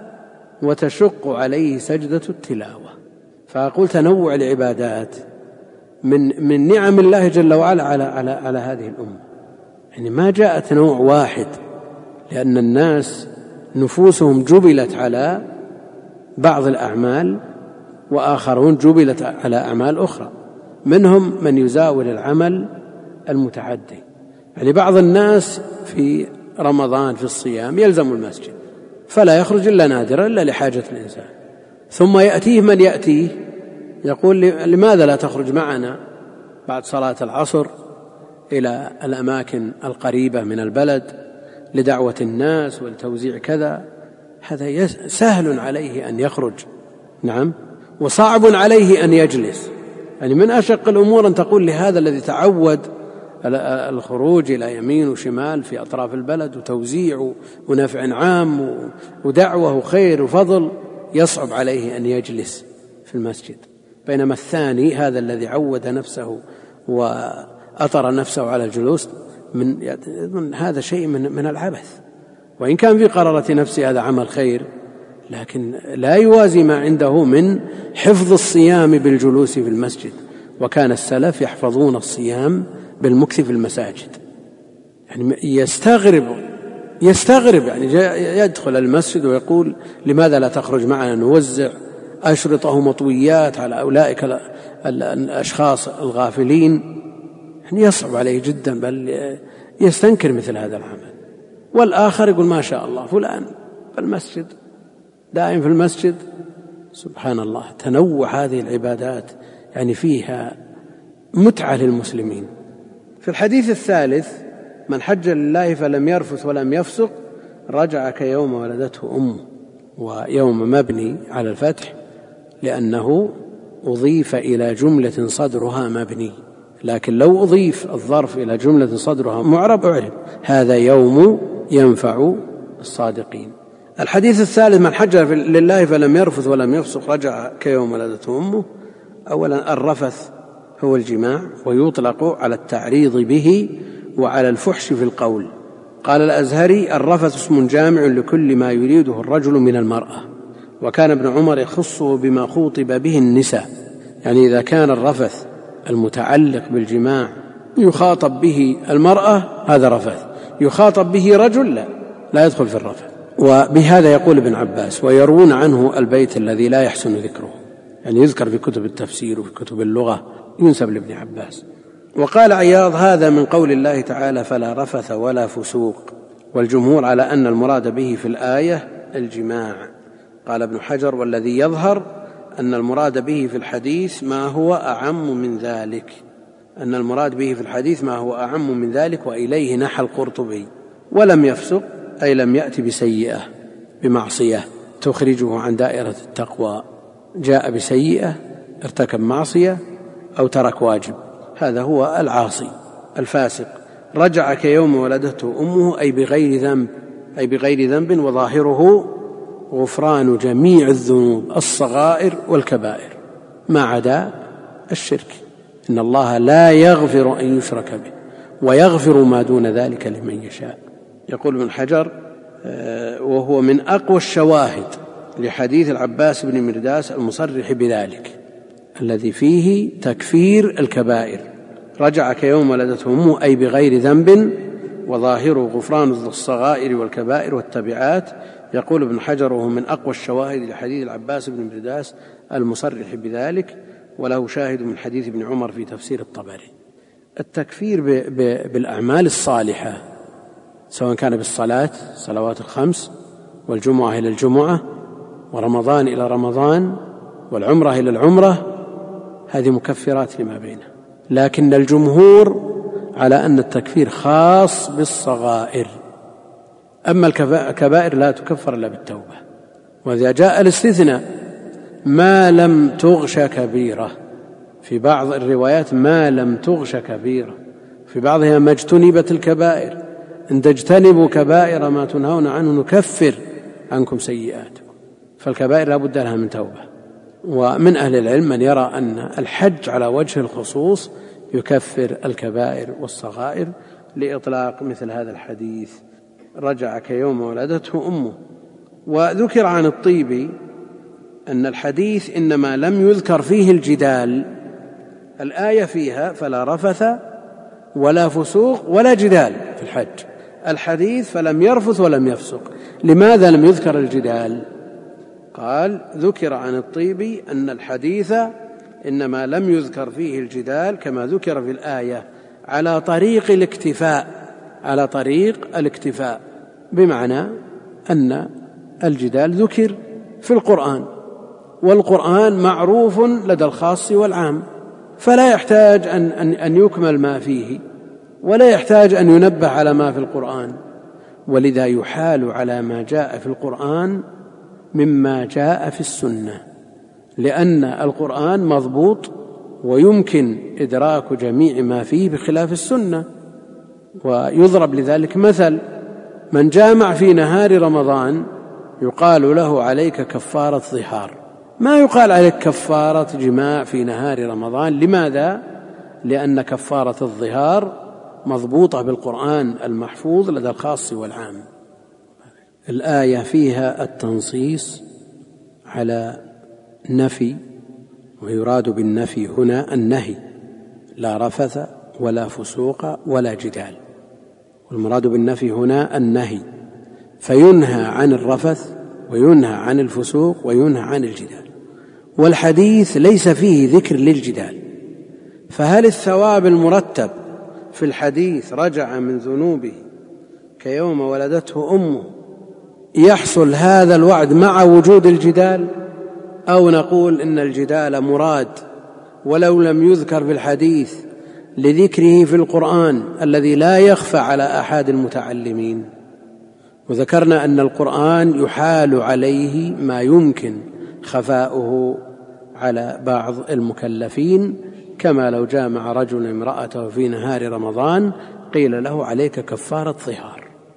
وتشق عليه سجدة التلاوة. فأقول تنوع العبادات من نعم الله جل وعلا على هذه الأمة، يعني ما جاء تنوع واحد، لأن الناس نفوسهم جبلت على بعض الأعمال وآخرون جبلت على أعمال أخرى، منهم من يزاول العمل المتعدي. يعني بعض الناس في رمضان في الصيام يلزم المسجد فلا يخرج إلا نادرا إلا لحاجة الإنسان، ثم يأتيه من يأتيه يقول لماذا لا تخرج معنا بعد صلاة العصر إلى الأماكن القريبة من البلد لدعوة الناس والتوزيع كذا. هذا سهل عليه أن يخرج، نعم، وصعب عليه أن يجلس. يعني من أشق الأمور أن تقول لهذا الذي تعود الخروج إلى يمين وشمال في أطراف البلد وتوزيع ونفع عام ودعوة وخير وفضل، يصعب عليه أن يجلس في المسجد، بينما الثاني هذا الذي عود نفسه وأطر نفسه على الجلوس من هذا شيء من العبث، وإن كان في قرارة نفسه هذا عمل خير، لكن لا يوازي ما عنده من حفظ الصيام بالجلوس في المسجد. وكان السلف يحفظون الصيام بالمكث في المساجد. يعني يستغرب يعني يدخل المسجد ويقول لماذا لا تخرج معنا نوزع أشرطة ومطويات على أولئك الأشخاص الغافلين. يعني يصعب عليه جدا، بل يستنكر مثل هذا العمل. والآخر يقول ما شاء الله فلان في المسجد دائم في المسجد. سبحان الله، تنوع هذه العبادات يعني فيها متعة للمسلمين. في الحديث الثالث من حج لله فلم يرفث ولم يفسق رجع كيوم ولدته أمه، ويوم مبني على الفتح لأنه أضيف إلى جملة صدرها مبني، لكن لو أضيف الظرف إلى جملة صدرها معرب أعرب، هذا يوم ينفع الصادقين. الحديث الثالث: من حج لله فلم يرفث ولم يفسق رجع كيوم ولدته أمه. أولا، الرفث هو الجماع، ويطلق على التعريض به وعلى الفحش في القول. قال الأزهري: الرفث اسم جامع لكل ما يريده الرجل من المرأة، وكان ابن عمر يخصه بما خوطب به النساء، يعني إذا كان الرفث المتعلق بالجماع يخاطب به المرأة هذا رفث، يخاطب به رجل لا يدخل في الرفث. وبهذا يقول ابن عباس، ويروون عنه البيت الذي لا يحسن ذكره، يعني يذكر في كتب التفسير وفي كتب اللغة، ينسب لابن عباس. وقال عياض: هذا من قول الله تعالى: فلا رفث ولا فسوق، والجمهور على أن المراد به في الآية الجماع. قال ابن حجر: والذي يظهر أن المراد به في الحديث ما هو أعم من ذلك، أن المراد به في الحديث ما هو أعم من ذلك، وإليه نحى القرطبي. ولم يفسق أي لم يأتي بسيئة، بمعصية تخرجه عن دائرة التقوى، جاء بسيئة، ارتكب معصية أو ترك واجب، هذا هو العاصي الفاسق. رجع كيوم ولدته أمه أي بغير ذنب، أي بغير ذنب، وظاهره غفران جميع الذنوب الصغائر والكبائر ما عدا الشرك، إن الله لا يغفر أن يشرك به ويغفر ما دون ذلك لمن يشاء. يقول ابن حجر: وهو من أقوى الشواهد لحديث العباس بن مرداس المصرح بذلك، الذي فيه تكفير الكبائر. رجع كيوم ولدته أمه أي بغير ذنب، وظاهره غفران الصغائر والكبائر والتبعات. يقول ابن حجر: وهو من أقوى الشواهد لحديث العباس بن مرداس المصرح بذلك، وله شاهد من حديث ابن عمر في تفسير الطبري. التكفير بالأعمال الصالحة، سواء كان بالصلاة، الصلوات الخمس، والجمعة إلى الجمعة، ورمضان إلى رمضان، والعمرة إلى العمرة، هذه مكفرات لما بينه. لكن الجمهور على أن التكفير خاص بالصغائر، أما الكبائر لا تكفر إلا بالتوبة. وإذا جاء الاستثناء ما لم تغش كبيرة، في بعض الروايات ما لم تغش كبيرة، في بعضها ما اجتنبت الكبائر، إن تجتنبوا كبائر ما تنهون عنه نكفر عنكم سيئاتكم. فالكبائر لا بد لها من توبة. ومن أهل العلم من يرى أن الحج على وجه الخصوص يكفر الكبائر والصغائر، لإطلاق مثل هذا الحديث: رجع كيوم ولدته أمه. وذكر عن الطيبي أن الحديث إنما لم يذكر فيه الجدال، الآية فيها فلا رفث ولا فسوق ولا جدال في الحج، الحديث فلم يرفث ولم يفسق. لماذا لم يذكر الجدال؟ قال: ذكر عن الطيبي أن الحديث إنما لم يذكر فيه الجدال كما ذكر في الآية على طريق الاكتفاء، على طريق الاكتفاء، بمعنى أن الجدال ذكر في القرآن، والقرآن معروف لدى الخاص والعام، فلا يحتاج أن يكمل ما فيه، ولا يحتاج أن ينبه على ما في القرآن. ولذا يحال على ما جاء في القرآن مما جاء في السنة، لأن القرآن مضبوط ويمكن إدراك جميع ما فيه بخلاف السنة. ويضرب لذلك مثل: من جامع في نهار رمضان يقال له عليك كفارة ظهار، ما يقال عليك كفارة جماع في نهار رمضان. لماذا؟ لأن كفارة الظهار مضبوطة بالقرآن المحفوظ لدى الخاص والعام. الآية فيها التنصيص على نفي، ويراد بالنفي هنا النهي، لا رفث ولا فسوق ولا جدال، والمراد بالنفي هنا النهي، فينهى عن الرفث وينهى عن الفسوق وينهى عن الجدال. والحديث ليس فيه ذكر للجدال، فهل الثواب المرتب في الحديث رجع من ذنوبه كيوم ولدته أمه يحصل هذا الوعد مع وجود الجدال، أو نقول إن الجدال مراد ولو لم يذكر في الحديث لذكره في القرآن الذي لا يخفى على أحد المتعلمين؟ وذكرنا أن القرآن يحال عليه ما يمكن خفاؤه على بعض المكلفين، كما لو جامع رجل امرأته في نهار رمضان قيل له عليك كفارة ظهار،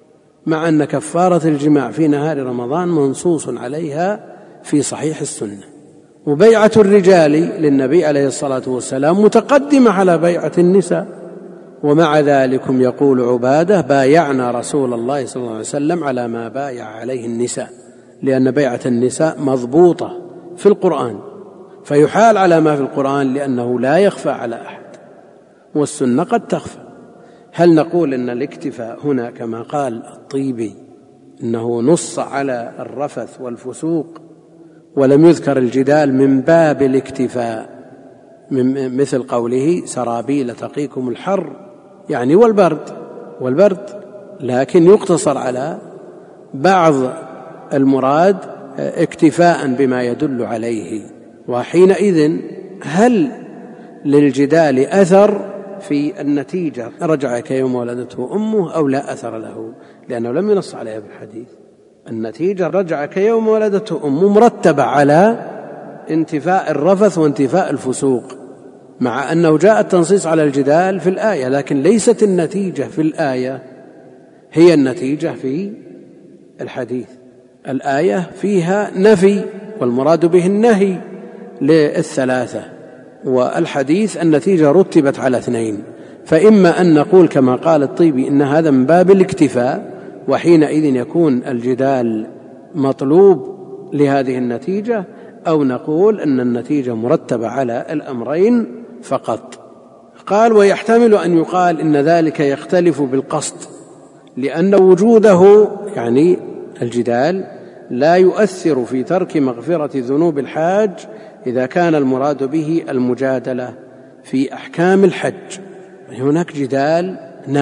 مع أن كفارة الجماع في نهار رمضان منصوص عليها في صحيح السنة. وبيعة الرجال للنبي عليه الصلاة والسلام متقدمة على بيعة النساء، ومع ذلك يقول عبادة: بايعنا رسول الله صلى الله عليه وسلم على ما بايع عليه النساء، لأن بيعة النساء مضبوطة في القرآن، فيحال على ما في القرآن لأنه لا يخفى على أحد، والسنة قد تخفى. هل نقول إن الاكتفاء هنا كما قال الطيبي إنه نص على الرفث والفسوق ولم يذكر الجدال من باب الاكتفاء، مثل قوله: سرابيل تقيكم الحر، يعني والبرد، لكن يقتصر على بعض المراد اكتفاء بما يدل عليه. وحينئذ هل للجدال أثر في النتيجة رجع كيوم ولدته أمه أو لا أثر له؟ لأنه لم ينص عليها بالحديث. النتيجة رجع كيوم ولدته أمه مرتبة على انتفاء الرفث وانتفاء الفسوق، مع أنه جاء التنصيص على الجدال في الآية، لكن ليست النتيجة في الآية هي النتيجة في الحديث. الآية فيها نفي والمراد به النهي للثلاثة، والحديث النتيجة رتبت على 2، فإما أن نقول كما قال الطيبي إن هذا من باب الاكتفاء، وحينئذ يكون الجدال مطلوب لهذه النتيجة، أو نقول أن النتيجة مرتبة على الأمرين فقط. قال: ويحتمل أن يقال إن ذلك يختلف بالقصد، لأن وجوده يعني الجدال لا يؤثر في ترك مغفرة ذنوب الحاج إذا كان المراد به المجادلة في أحكام الحج. هناك جدال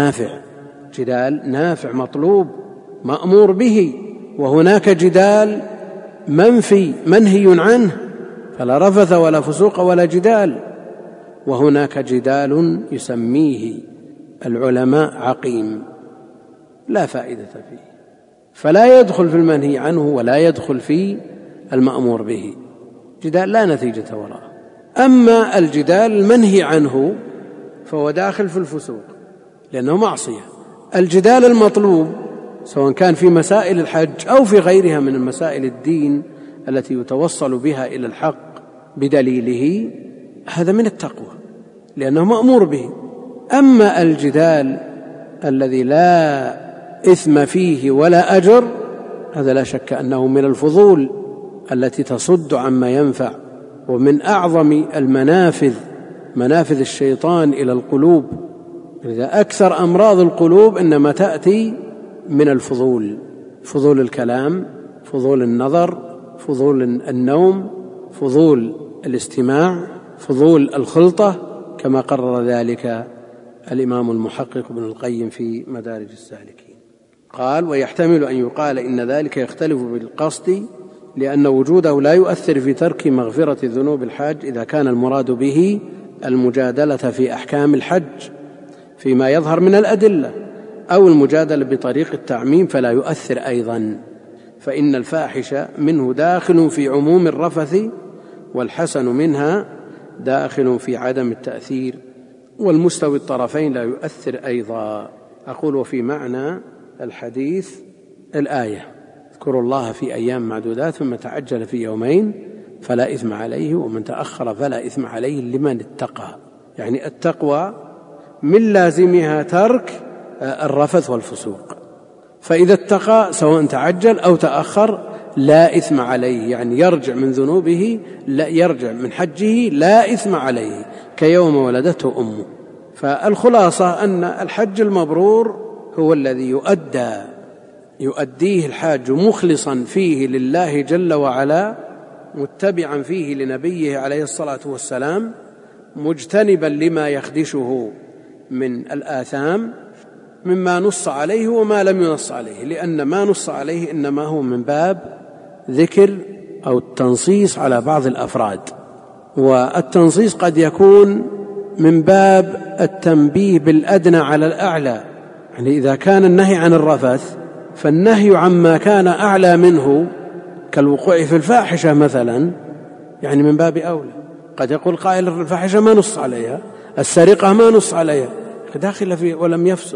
نافع مطلوب مأمور به، وهناك جدال منهي عنه فلا رفث ولا فسوق ولا جدال، وهناك جدال يسميه العلماء عقيم لا فائدة فيه، فلا يدخل في المنهي عنه ولا يدخل في المأمور به، جدال لا نتيجة وراءه. أما الجدال المنهي عنه فهو داخل في الفسوق لأنه معصية. الجدال المطلوب سواء كان في مسائل الحج أو في غيرها من مسائل الدين التي يتوصل بها إلى الحق بدليله، هذا من التقوى لأنه مأمور به. أما الجدال الذي لا إثم فيه ولا أجر، هذا لا شك أنه من الفضول التي تصد عما ينفع، ومن أعظم منافذ الشيطان إلى القلوب. إذا أكثر أمراض القلوب إنما تأتي من الفضول، فضول الكلام، فضول النظر، فضول النوم، فضول الاستماع، فضول الخلطة، كما قرر ذلك الإمام المحقق ابن القيم في مدارج السالكين. قال: ويحتمل أن يقال إن ذلك يختلف بالقصد، لأن وجوده لا يؤثر في ترك مغفرة ذنوب الحاج إذا كان المراد به المجادلة في أحكام الحج فيما يظهر من الأدلة، أو المجادلة بطريق التعميم فلا يؤثر أيضا، فإن الفاحش منه داخل في عموم الرفث، والحسن منها داخل في عدم التأثير، والمستوي الطرفين لا يؤثر أيضا. أقول: وفي معنى الحديث الآية: اذكروا الله في أيام معدودات، ثم تعجل في يومين فلا إثم عليه، ومن تأخر فلا إثم عليه لمن اتقى. يعني التقوى من لازمها ترك الرفث والفسوق، فإذا اتقى سواء تعجل أو تأخر لا إثم عليه، يعني يرجع من ذنوبه، لا يرجع من حجه لا إثم عليه كيوم ولدته أمه. فالخلاصة أن الحج المبرور هو الذي يؤديه الحاج مخلصا فيه لله جل وعلا، متبعا فيه لنبيه عليه الصلاة والسلام، مجتنبا لما يخدشه من الآثام مما نص عليه وما لم ينص عليه، لأن ما نص عليه إنما هو من باب ذكر أو التنصيص على بعض الأفراد، والتنصيص قد يكون من باب التنبيه بالأدنى على الأعلى. يعني إذا كان النهي عن الرفث فالنهي عما كان أعلى منه كالوقوع في الفاحشة مثلا يعني من باب أولى. قد يقول قائل: الفاحشة ما نص عليها، السرقة ما نص عليها، داخل فيه ولم يفسق،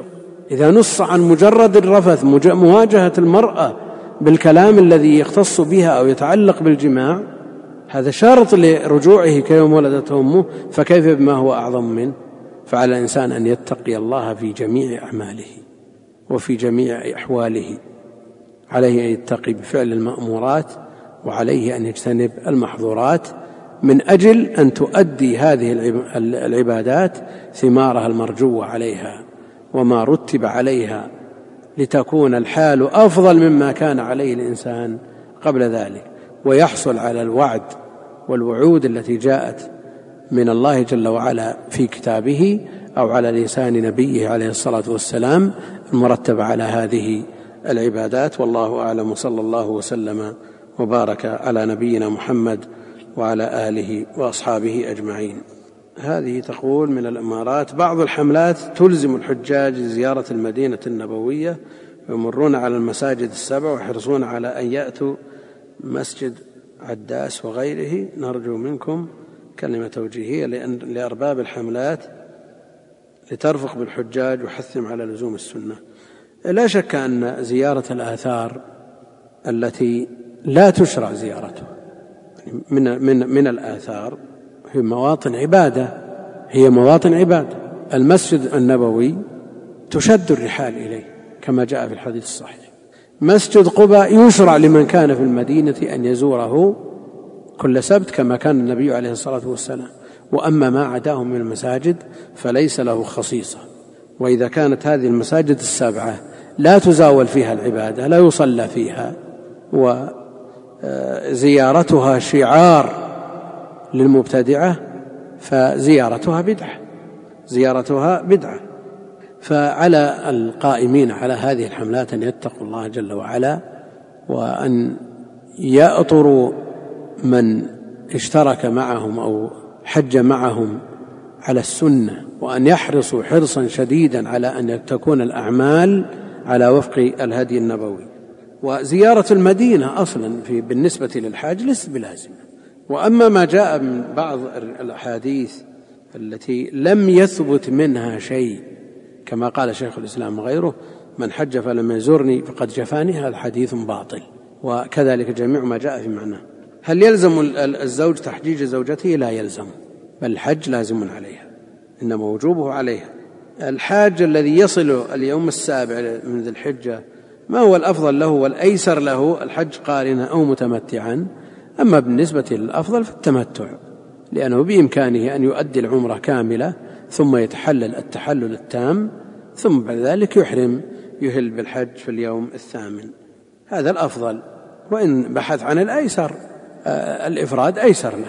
إذا نص عن مجرد الرفث مواجهة المرأة بالكلام الذي يختص بها أو يتعلق بالجماع، هذا شرط لرجوعه كيوم ولدته أمه، فكيف بما هو أعظم منه؟ فعلى الإنسان أن يتقي الله في جميع أعماله وفي جميع أحواله، عليه أن يتقي بفعل المأمورات، وعليه أن يجتنب المحظورات، من أجل أن تؤدي هذه العبادات ثمارها المرجوة عليها وما رتب عليها، لتكون الحال أفضل مما كان عليه الإنسان قبل ذلك، ويحصل على الوعد والوعود التي جاءت من الله جل وعلا في كتابه أو على لسان نبيه عليه الصلاة والسلام المرتب على هذه العبادات. والله أعلم، صلى الله وسلم وبارك على نبينا محمد وعلى آله وأصحابه أجمعين. هذه تقول من الإمارات: بعض الحملات تلزم الحجاج زيارة المدينة النبوية ويمرون على المساجد السبع ويحرصون على أن يأتوا مسجد عداس وغيره، نرجو منكم كلمة توجيهية لأرباب الحملات لترفق بالحجاج وحثهم على لزوم السنة. لا شك أن زيارة الآثار التي لا تشرع زيارتها من الآثار هي مواطن عبادة. المسجد النبوي تشد الرحال إليه كما جاء في الحديث الصحيح. مسجد قباء يشرع لمن كان في المدينة أن يزوره كل سبت كما كان النبي عليه الصلاة والسلام، وأما ما عداه من المساجد فليس له خصيصة. وإذا كانت هذه المساجد السبعة لا تزاول فيها العبادة، لا يصلى فيها، وزيارتها شعار للمبتدعة، فزيارتها بدعة. فعلى القائمين على هذه الحملات أن يتقوا الله جل وعلا، وأن يأطروا من اشترك معهم أو حج معهم على السنة، وأن يحرصوا حرصا شديدا على أن تكون الأعمال على وفق الهدي النبوي. وزيارة المدينة أصلا بالنسبة للحاج ليست بلازمة. وأما ما جاء من بعض الأحاديث التي لم يثبت منها شيء كما قال شيخ الإسلام وغيره: من حج فلم يزرني فقد جفاني، هذا حديث باطل. وكذلك جميع ما جاء في معناه. هل يلزم الزوج تحجيج زوجته؟ لا يلزم، بل الحج لازم عليها، إنما وجوبه عليها. الحاج الذي يصل اليوم السابع من ذي الحجة ما هو الأفضل له والأيسر له؟ الحج قارنا أو متمتعا. أما بالنسبة للأفضل فالتمتع، لأنه بإمكانه أن يؤدي العمرة كاملة ثم يتحلل التحلل التام، ثم بعد ذلك يهل بالحج في اليوم الثامن، هذا الأفضل. وإن بحث عن الأيسر، الإفراد أيسر له.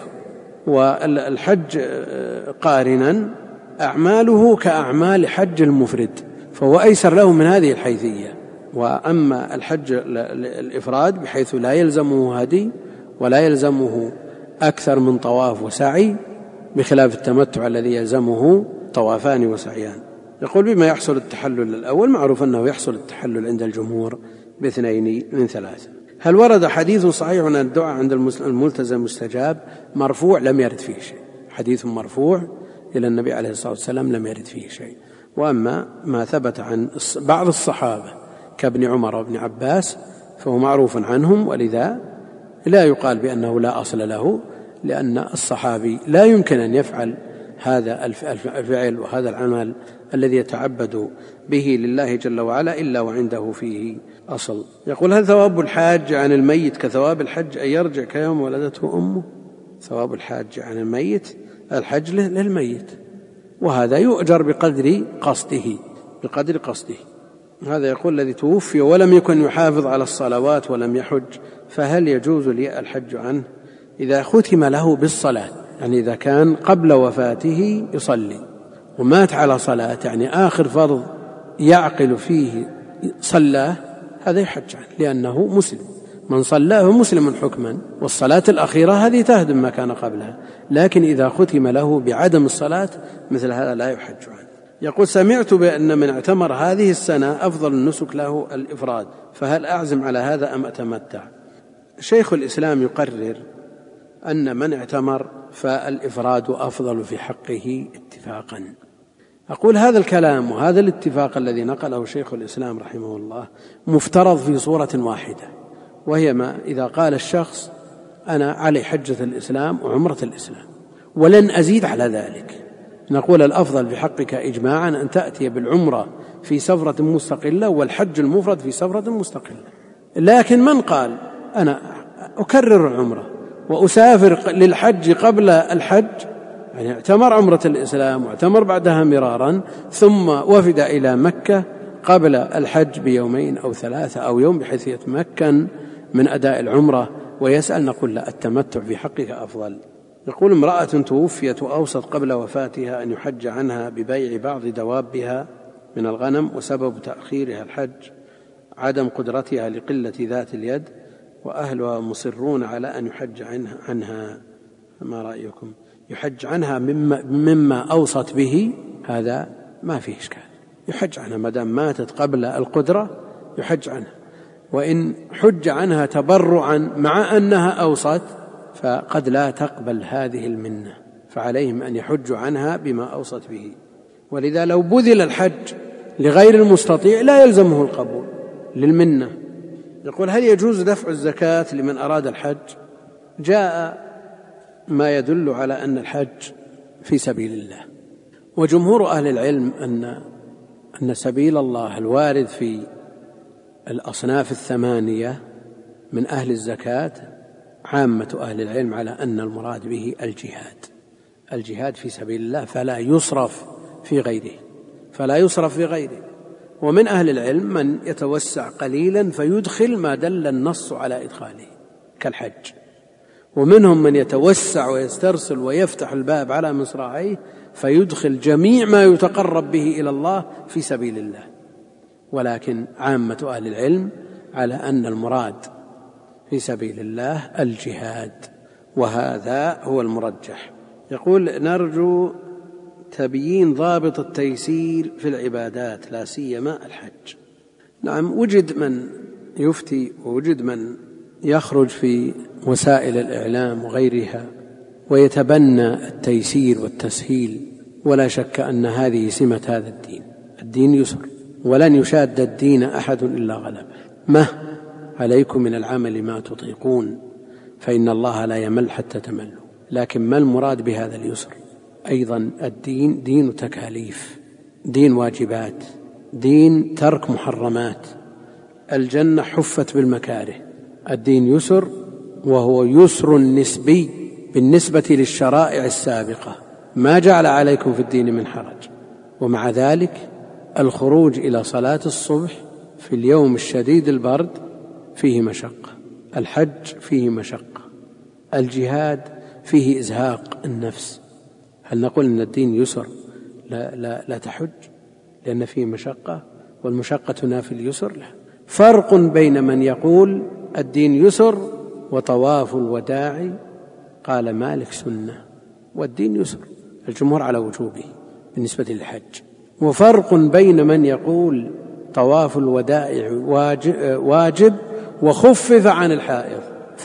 والحج قارنا أعماله كأعمال حج المفرد، فهو أيسر له من هذه الحيثية. وأما الحج الإفراد بحيث لا يلزمه هدي ولا يلزمه أكثر من طواف وسعي، بخلاف التمتع الذي يلزمه طوافان وسعيان. يقول: بما يحصل التحلل الأول؟ معروف أنه يحصل التحلل عند الجمهور باثنين من ثلاثة. هل ورد حديث صحيح عن الدعاء عند الملتزم مستجاب؟ مرفوع لم يرد فيه شيء، حديث مرفوع إلى النبي عليه الصلاة والسلام لم يرد فيه شيء. وأما ما ثبت عن بعض الصحابة كابن عمر وابن عباس فهو معروف عنهم، ولذا لا يقال بأنه لا أصل له، لأن الصحابي لا يمكن أن يفعل هذا الفعل وهذا العمل الذي يتعبد به لله جل وعلا إلا وعنده فيه أصل. يقول: هل ثواب الحاج عن الميت كثواب الحج أن يرجع كيوم ولدته أمه؟ ثواب الحاج عن الميت، الحج للميت، وهذا يؤجر بقدر قصده. هذا يقول: الذي توفي ولم يكن يحافظ على الصلوات ولم يحج، فهل يجوز لي الحج عنه؟ إذا ختم له بالصلاة، يعني إذا كان قبل وفاته يصلي ومات على صلاة، يعني آخر فرض يعقل فيه صلاه، هذا يحج عنه لأنه مسلم. من صلاه مسلم حكما، والصلاة الأخيرة هذه تهدم ما كان قبلها. لكن إذا ختم له بعدم الصلاة مثل هذا لا يحج عنه. يقول: سمعت بأن من اعتمر هذه السنة أفضل النسك له الإفراد، فهل أعزم على هذا أم أتمتع؟ شيخ الإسلام يقرر أن من اعتمر فالإفراد أفضل في حقه اتفاقا، أقول هذا الكلام وهذا الاتفاق الذي نقله شيخ الإسلام رحمه الله مفترض في صورة واحدة، وهي ما إذا قال الشخص أنا علي حجة الإسلام وعمرة الإسلام ولن أزيد على ذلك، نقول الأفضل بحقك إجماعا أن تأتي بالعمرة في سفرة مستقلة والحج المفرد في سفرة مستقلة. لكن من قال أنا أكرر العمرة وأسافر للحج قبل الحج، يعني اعتمر عمرة الإسلام واعتمر بعدها مرارا ثم وفد إلى مكة قبل الحج بيومين أو 3 أو يوم بحيث يتمكن من أداء العمرة ويسأل، نقول لا، التمتع في حقك أفضل. يقول امرأة توفيت وأوصت قبل وفاتها أن يحج عنها ببيع بعض دوابها من الغنم، وسبب تأخيرها الحج عدم قدرتها لقلة ذات اليد، وأهلها مصرون على أن يحج عنها، ما رأيكم؟ يحج عنها مما أوصت به، هذا ما فيه إشكال، يحج عنها ما دام ماتت قبل القدرة يحج عنها، وإن حج عنها تبرعا مع أنها أوصت فقد لا تقبل هذه المنة، فعليهم أن يحجوا عنها بما أوصت به. ولذا لو بذل الحج لغير المستطيع لا يلزمه القبول للمنة. يقول هل يجوز دفع الزكاة لمن أراد الحج؟ جاء ما يدل على أن الحج في سبيل الله، وجمهور أهل العلم أن سبيل الله الوارد في الأصناف 8 من أهل الزكاة عامة أهل العلم على أن المراد به الجهاد في سبيل الله، فلا يصرف في غيره. ومن أهل العلم من يتوسع قليلا فيدخل ما دل النص على إدخاله كالحج، ومنهم من يتوسع ويسترسل ويفتح الباب على مصراعيه فيدخل جميع ما يتقرب به إلى الله في سبيل الله. ولكن عامة أهل العلم على أن المراد في سبيل الله الجهاد، وهذا هو المرجح. يقول نرجو تبيين ضابط التيسير في العبادات لا سيما الحج. نعم، وجد من يفتي ووجد من يخرج في وسائل الإعلام وغيرها ويتبنى التيسير والتسهيل، ولا شك أن هذه سمة هذا الدين يسر، ولن يشاد الدين أحد إلا غلبه. ما عليكم من العمل ما تطيقون فإن الله لا يمل حتى تملوا. لكن ما المراد بهذا اليسر؟ أيضا الدين دين تكاليف، دين واجبات، دين ترك محرمات، الجنة حفت بالمكاره. الدين يسر، وهو يسر نسبي بالنسبة للشرائع السابقة، ما جعل عليكم في الدين من حرج. ومع ذلك الخروج إلى صلاة الصبح في اليوم الشديد البرد فيه مشقة، الحج فيه مشقة، الجهاد فيه إزهاق النفس. هل نقول أن الدين يسر لا تحج لأن فيه مشقة والمشقة تنافي اليسر؟ لا. فرق بين من يقول الدين يسر وطواف الوداع قال مالك سنة والدين يسر، الجمهور على وجوبه بالنسبة للحج، وفرق بين من يقول طواف الوداع واجب وخفف عن الحائض.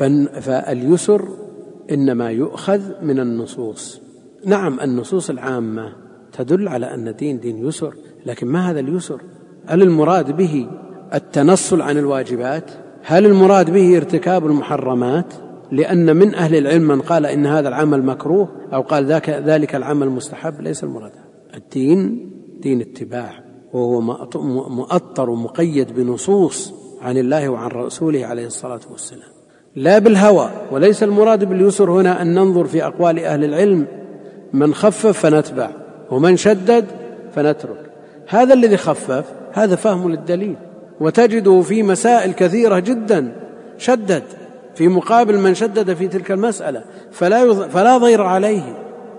فاليسر إنما يؤخذ من النصوص. نعم، النصوص العامة تدل على أن دين يسر، لكن ما هذا اليسر؟ هل المراد به التنصل عن الواجبات؟ هل المراد به ارتكاب المحرمات؟ لأن من أهل العلم من قال إن هذا العمل مكروه أو قال ذلك العمل مستحب. ليس المراد. الدين دين اتباع، وهو مؤطر ومقيد بنصوص عن الله وعن رسوله عليه الصلاة والسلام، لا بالهوى. وليس المراد باليسر هنا أن ننظر في أقوال أهل العلم، من خفف فنتبع ومن شدد فنترك. هذا الذي خفف هذا فهم للدليل، وتجده في مسائل كثيرة جدا شدد في مقابل من شدد في تلك المسألة، فلا ضير عليه،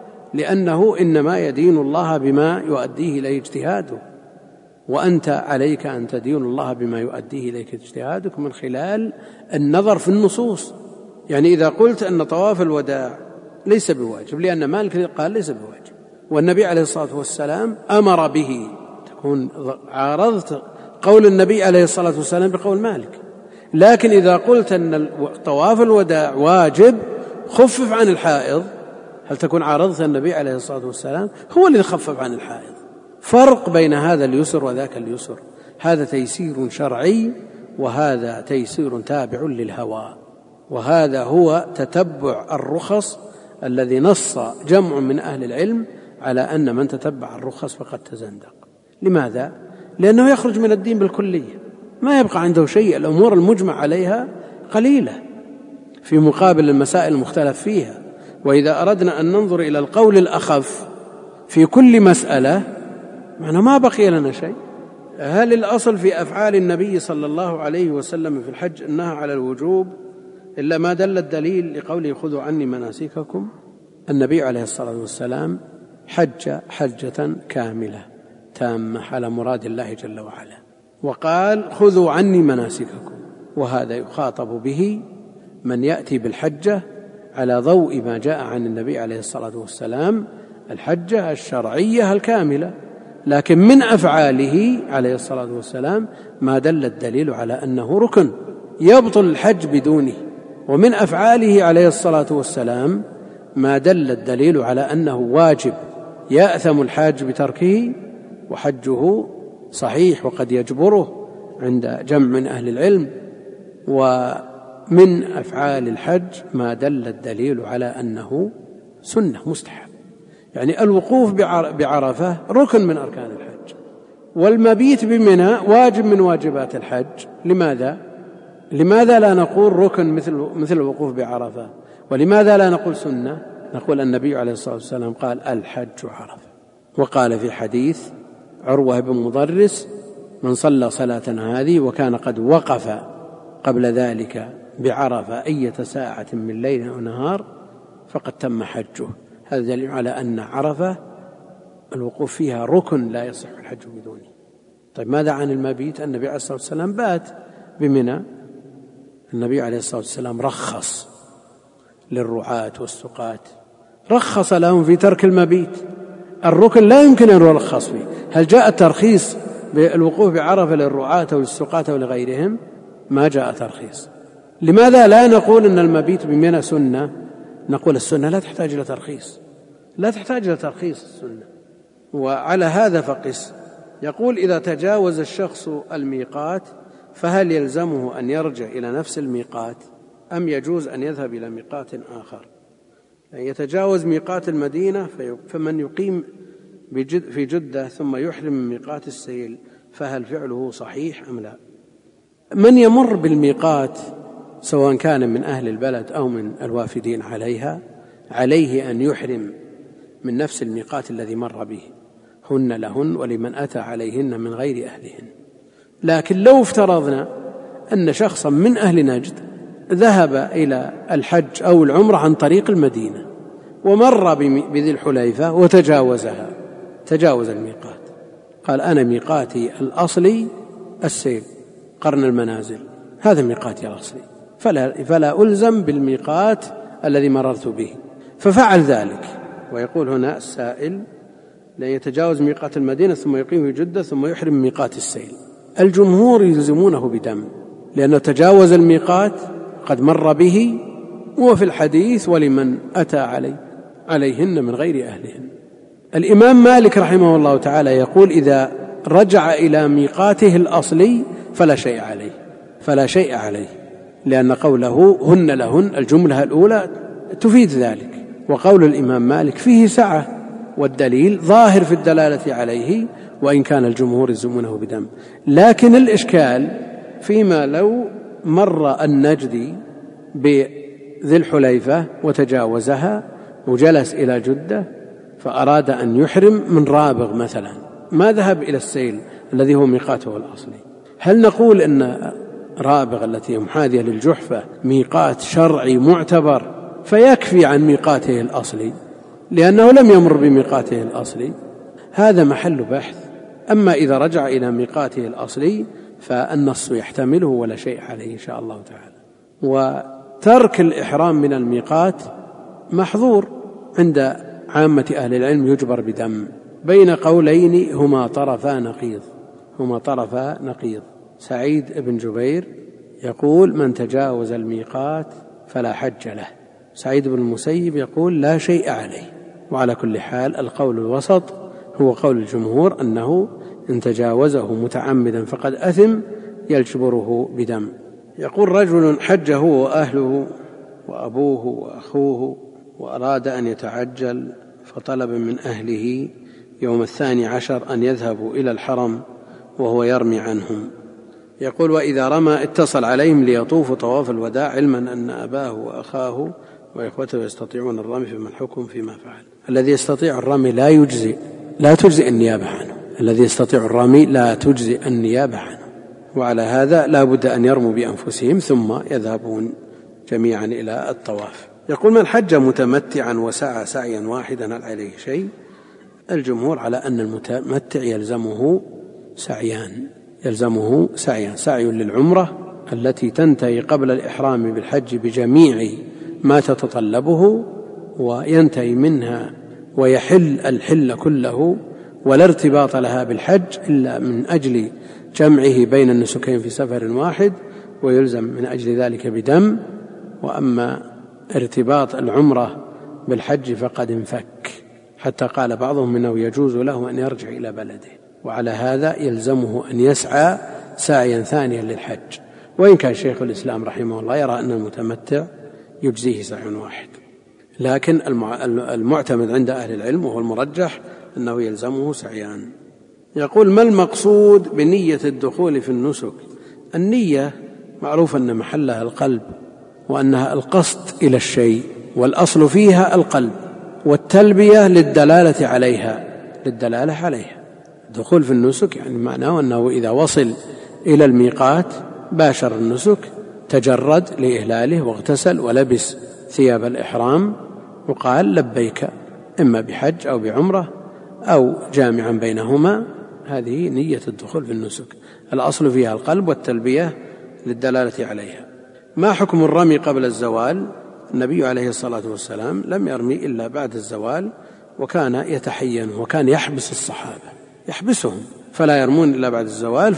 لأنه إنما يدين الله بما يؤديه إليه اجتهاده، وأنت عليك أن تدين الله بما يؤديه إليك اجتهادك من خلال النظر في النصوص. يعني إذا قلت أن طواف الوداع ليس بواجب لأن مالك قال ليس بواجب والنبي عليه الصلاة والسلام أمر به، تكون عارضت قول النبي عليه الصلاة والسلام بقول مالك. لكن إذا قلت أن طواف الوداع واجب خفف عن الحائض، هل تكون عارضت النبي عليه الصلاة والسلام؟ هو الذي خفف عن الحائض، فرق بين هذا اليسر وذاك اليسر، هذا تيسير شرعي وهذا تيسير تابع للهوى، وهذا هو تتبع الرخص الذي نص جمع من أهل العلم على أن من تتبع الرخص فقد تزندق. لماذا؟ لأنه يخرج من الدين بالكلية، ما يبقى عنده شيء، الأمور المجمع عليها قليلة في مقابل المسائل المختلف فيها. وإذا أردنا أن ننظر إلى القول الأخف في كل مسألة معنى ما بقي لنا شيء. هل الأصل في أفعال النبي صلى الله عليه وسلم في الحج أنها على الوجوب إلا ما دل الدليل لقوله خذوا عني مناسككم؟ النبي عليه الصلاة والسلام حج حجة كاملة تامة على مراد الله جل وعلا، وقال خذوا عني مناسككم، وهذا يخاطب به من يأتي بالحجة على ضوء ما جاء عن النبي عليه الصلاة والسلام، الحجة الشرعية الكاملة، لكن من أفعاله عليه الصلاة والسلام ما دل الدليل على أنه ركن يبطل الحج بدونه، ومن أفعاله عليه الصلاة والسلام ما دل الدليل على أنه واجب يأثم الحاج بتركه وحجه صحيح وقد يجبره عند جمع من أهل العلم. ومن أفعال الحج ما دل الدليل على أنه سنة مستحب، يعني الوقوف بعرفة ركن من أركان الحج، والمبيت بمنى واجب من واجبات الحج. لماذا لا نقول ركن مثل الوقوف بعرفة؟ ولماذا لا نقول سنة؟ نقول النبي عليه الصلاة والسلام قال الحج عرفة، وقال في حديث عروة بن مضرس من صلى صلاتنا هذه وكان قد وقف قبل ذلك بعرفة أية ساعة من ليل أو نهار فقد تم حجه. هذا دليل على أن عرفة الوقوف فيها ركن لا يصح الحج بدونه. طيب ماذا عن المبيت؟ النبي عليه الصلاة والسلام بات بمنى. النبي عليه الصلاة والسلام رخص للرعاة والسقاة، رخص لهم في ترك المبيت. الركن لا يمكن أن يرخص فيه. هل جاء الترخيص بالوقوف بعرفة للرعاة وللسقاة ولغيرهم؟ ما جاء ترخيص. لماذا لا نقول أن المبيت بمنى سنة؟ نقول السنة لا تحتاج إلى ترخيص، لا تحتاج إلى ترخيص السنة. وعلى هذا فقس. يقول إذا تجاوز الشخص الميقات فهل يلزمه أن يرجع إلى نفس الميقات أم يجوز أن يذهب إلى ميقات آخر؟ يعني يتجاوز ميقات المدينة فمن يقيم في جدة ثم يحرم من ميقات السيل فهل فعله صحيح أم لا؟ من يمر بالميقات سواء كان من أهل البلد أو من الوافدين عليها عليه أن يحرم من نفس الميقات الذي مر به، هن لهن ولمن أتى عليهن من غير أهلهن. لكن لو افترضنا أن شخصا من أهل نجد ذهب إلى الحج أو العمرة عن طريق المدينة ومر بذي الحليفة وتجاوزها، تجاوز الميقات، قال أنا ميقاتي الأصلي السيل قرن المنازل، هذا ميقاتي الأصلي، فلا ألزم بالميقات الذي مررت به، ففعل ذلك. ويقول هنا السائل لا يتجاوز ميقات المدينة ثم يقيم في جدة ثم يحرم ميقات السيل. الجمهور يلزمونه بدم لأنه تجاوز الميقات قد مر به، وفي الحديث ولمن أتى عليهن من غير أهلهن. الإمام مالك رحمه الله تعالى يقول إذا رجع إلى ميقاته الأصلي فلا شيء عليه لأن قوله هن لهن الجملة الأولى تفيد ذلك، وقول الإمام مالك فيه سعة والدليل ظاهر في الدلالة عليه وإن كان الجمهور يلزمونه بدم. لكن الإشكال فيما لو مر النجدي بذي الحليفة وتجاوزها وجلس إلى جدة فأراد أن يحرم من رابغ مثلا، ما ذهب إلى السيل الذي هو ميقاته الأصلي، هل نقول أن رابغ التي محاذية للجحفة ميقات شرعي معتبر فيكفي عن ميقاته الأصلي لأنه لم يمر بميقاته الأصلي؟ هذا محل بحث. أما إذا رجع إلى ميقاته الأصلي فالنص يحتمله ولا شيء عليه إن شاء الله تعالى. وترك الإحرام من الميقات محظور عند عامة أهل العلم، يجبر بدم، بين قولين هما طرفا نقيض. سعيد بن جبير يقول من تجاوز الميقات فلا حج له، سعيد بن المسيب يقول لا شيء عليه. وعلى كل حال القول الوسط هو قول الجمهور أنه إن تجاوزه متعمدا فقد أثم يجبره بدم. يقول رجل حج هو وأهله وأبوه وأخوه وأراد أن يتعجل فطلب من أهله يوم 12 أن يذهبوا إلى الحرم وهو يرمي عنهم. يقول وإذا رمى اتصل عليهم ليطوفوا طواف الوداع علما أن أباه وأخاه وإخوته يستطيعون الرمي فما الحكم فيما فعل. الذي يستطيع الرمي لا تجزئ النيابة عنه، الذي يستطيع الرمي لا تجزئ النيابة عنه، وعلى هذا لا بد أن يرموا بأنفسهم ثم يذهبون جميعا إلى الطواف. يقول من حج متمتعا وسعى سعيا واحدا هل عليه شيء؟ الجمهور على أن المتمتع يلزمه سعيان، سعي للعمرة التي تنتهي قبل الإحرام بالحج بجميع ما تتطلبه وينتهي منها ويحل الحل كله، ولا ارتباط لها بالحج إلا من أجل جمعه بين النسكين في سفر واحد، ويلزم من أجل ذلك بدم. وأما ارتباط العمرة بالحج فقد انفك، حتى قال بعضهم إنه يجوز له أن يرجع إلى بلده، وعلى هذا يلزمه أن يسعى سعيا ثانيا للحج. وإن كان شيخ الإسلام رحمه الله يرى أن المتمتع يجزيه سعي واحد، لكن المعتمد عند أهل العلم وهو المرجح أنه يلزمه سعيان. يقول ما المقصود بنية الدخول في النسك؟ النية معروف أن محلها القلب، وأنها القصد إلى الشيء، والأصل فيها القلب، والتلبية للدلالة عليها. الدخول في النسك يعني معناه أنه إذا وصل إلى الميقات باشر النسك، تجرد لإهلاله واغتسل ولبس ثياب الإحرام وقال لبيك، إما بحج أو بعمرة أو جامعا بينهما. هذه نية الدخول في النسك، الأصل فيها القلب والتلبية للدلالة عليها. ما حكم الرمي قبل الزوال؟ النبي عليه الصلاة والسلام لم يرمي إلا بعد الزوال، وكان يتحين وكان يحبس الصحابة، يحبسهم فلا يرمون إلا بعد الزوال،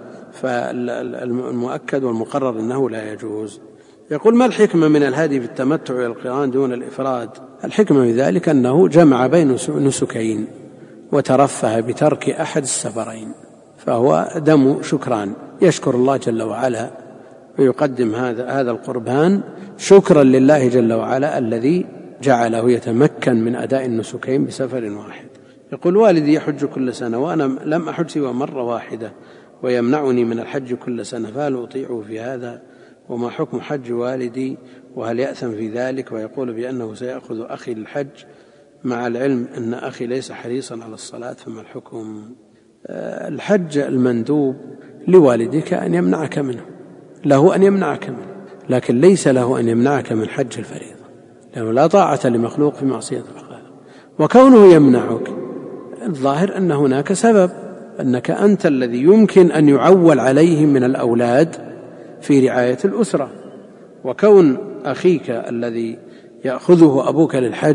فالمؤكد والمقرر أنه لا يجوز. يقول ما الحكمة من الهدي في التمتع والقران دون الإفراد؟ الحكمة في ذلك أنه جمع بين نسكين وترفه بترك أحد السفرين، فهو دم شكران، يشكر الله جل وعلا ويقدم هذا القربان شكرا لله جل وعلا الذي جعله يتمكن من أداء النسكين بسفر واحد. يقول والدي يحج كل سنة وأنا لم أحج سوى مرة واحدة ويمنعني من الحج كل سنة، فهل أطيعه في هذا؟ وما حكم حج والدي وهل يأثم في ذلك؟ ويقول بأنه سيأخذ أخي للحج مع العلم أن أخي ليس حريصا على الصلاة، فما الحكم؟ الحج المندوب لوالدك أن يمنعك منه، له أن يمنعك منه، لكن ليس له أن يمنعك من حج الفريضة، لأنه لا طاعة لمخلوق في معصية الخالق. وكونه يمنعك الظاهر أن هناك سبب، أنك أنت الذي يمكن أن يعول عليهم من الأولاد في رعاية الأسرة، وكون أخيك الذي يأخذه أبوك للحج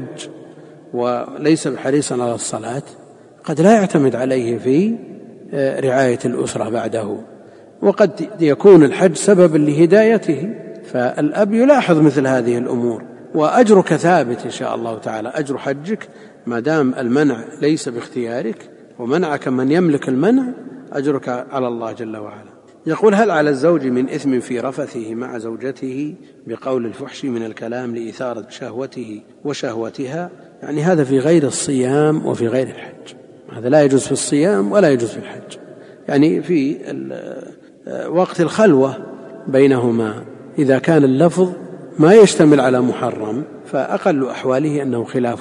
وليس بحريصا على الصلاة قد لا يعتمد عليه في رعاية الأسرة بعده، وقد يكون الحج سببا لهدايته، فالأب يلاحظ مثل هذه الأمور. وأجرك ثابت إن شاء الله تعالى، أجر حجك ما دام المنع ليس باختيارك ومنعك من يملك المنع، أجرك على الله جل وعلا. يقول هل على الزوج من إثم في رفثه مع زوجته بقول الفحش من الكلام لإثارة شهوته وشهوتها؟ يعني هذا في غير الصيام وفي غير الحج، هذا لا يجوز في الصيام ولا يجوز في الحج، يعني في وقت الخلوة بينهما إذا كان اللفظ ما يشتمل على محرم فأقل أحواله أنه خلاف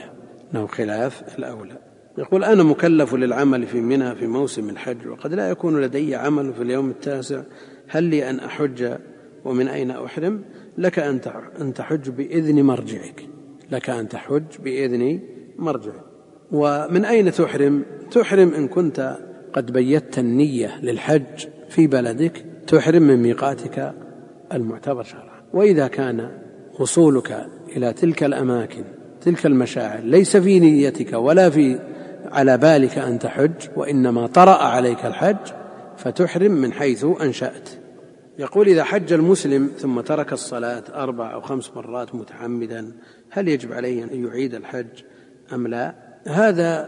الأولى. يقول أنا مكلف للعمل في منى في موسم الحج وقد لا يكون لدي عمل في اليوم التاسع، هل لي أن أحج ومن أين أحرم؟ لك أن تحج بإذن مرجعك. ومن أين تحرم؟ تحرم إن كنت قد بيت النية للحج في بلدك، تحرم من ميقاتك المعتبر شرعا. وإذا كان وصولك إلى تلك الأماكن تلك المشاعر ليس في نيتك ولا في على بالك أن تحج وإنما طرأ عليك الحج، فتحرم من حيث أنشأت. يقول إذا حج المسلم ثم ترك الصلاة 4 أو 5 مرات متعمدا هل يجب عليه أن يعيد الحج أم لا؟ هذا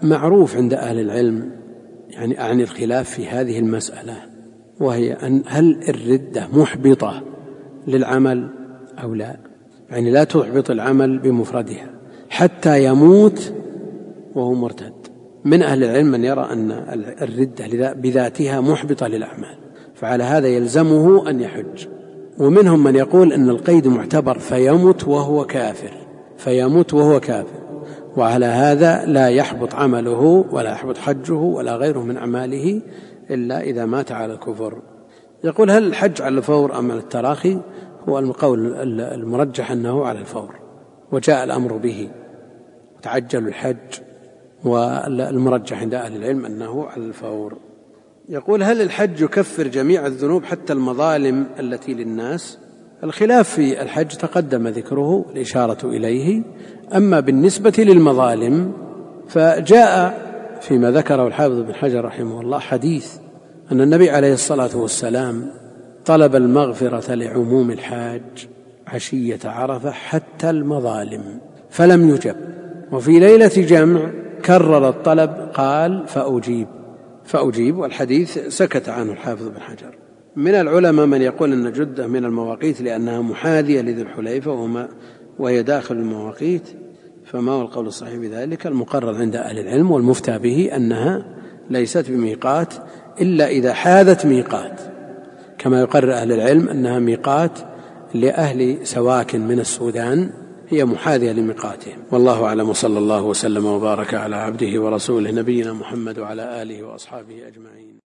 معروف عند أهل العلم يعني أعني الخلاف في هذه المسألة، وهي أن هل الردة محبطة للعمل أو لا؟ يعني لا تحبط العمل بمفردها حتى يموت وهو مرتد. من أهل العلم من يرى أن الردة بذاتها محبطة للأعمال، فعلى هذا يلزمه أن يحج. ومنهم من يقول أن القيد معتبر فيموت وهو كافر، فيموت وهو كافر، وعلى هذا لا يحبط عمله ولا يحبط حجه ولا غيره من أعماله إلا إذا مات على الكفر. يقول هل الحج على الفور أم على التراخي؟ هو القول المرجح أنه على الفور، وجاء الأمر به تعجل الحج، والمرجح عند أهل العلم أنه على الفور. يقول هل الحج يكفر جميع الذنوب حتى المظالم التي للناس؟ الخلاف في الحج تقدم ذكره الإشارة إليه. أما بالنسبة للمظالم فجاء فيما ذكره الحافظ بن حجر رحمه الله حديث أن النبي عليه الصلاة والسلام طلب المغفرة لعموم الحاج عشية عرفة حتى المظالم فلم يجب، وفي ليلة جمع كرر الطلب قال فأجيب، والحديث سكت عنه الحافظ بن حجر. من العلماء من يقول أن جدة من المواقيت لأنها محاذية لذي الحليفة وهي داخل المواقيت، فما هو القول الصحيح بذلك؟ المقرر عند أهل العلم والمفتى به أنها ليست بميقات إلا إذا حاذت ميقات، كما يقرر أهل العلم أنها ميقات لأهل سواكن من السودان، هي محاذية لميقاتهم. والله أعلم، وصلى الله وسلم وبارك على عبده ورسوله نبينا محمد وعلى آله وأصحابه أجمعين.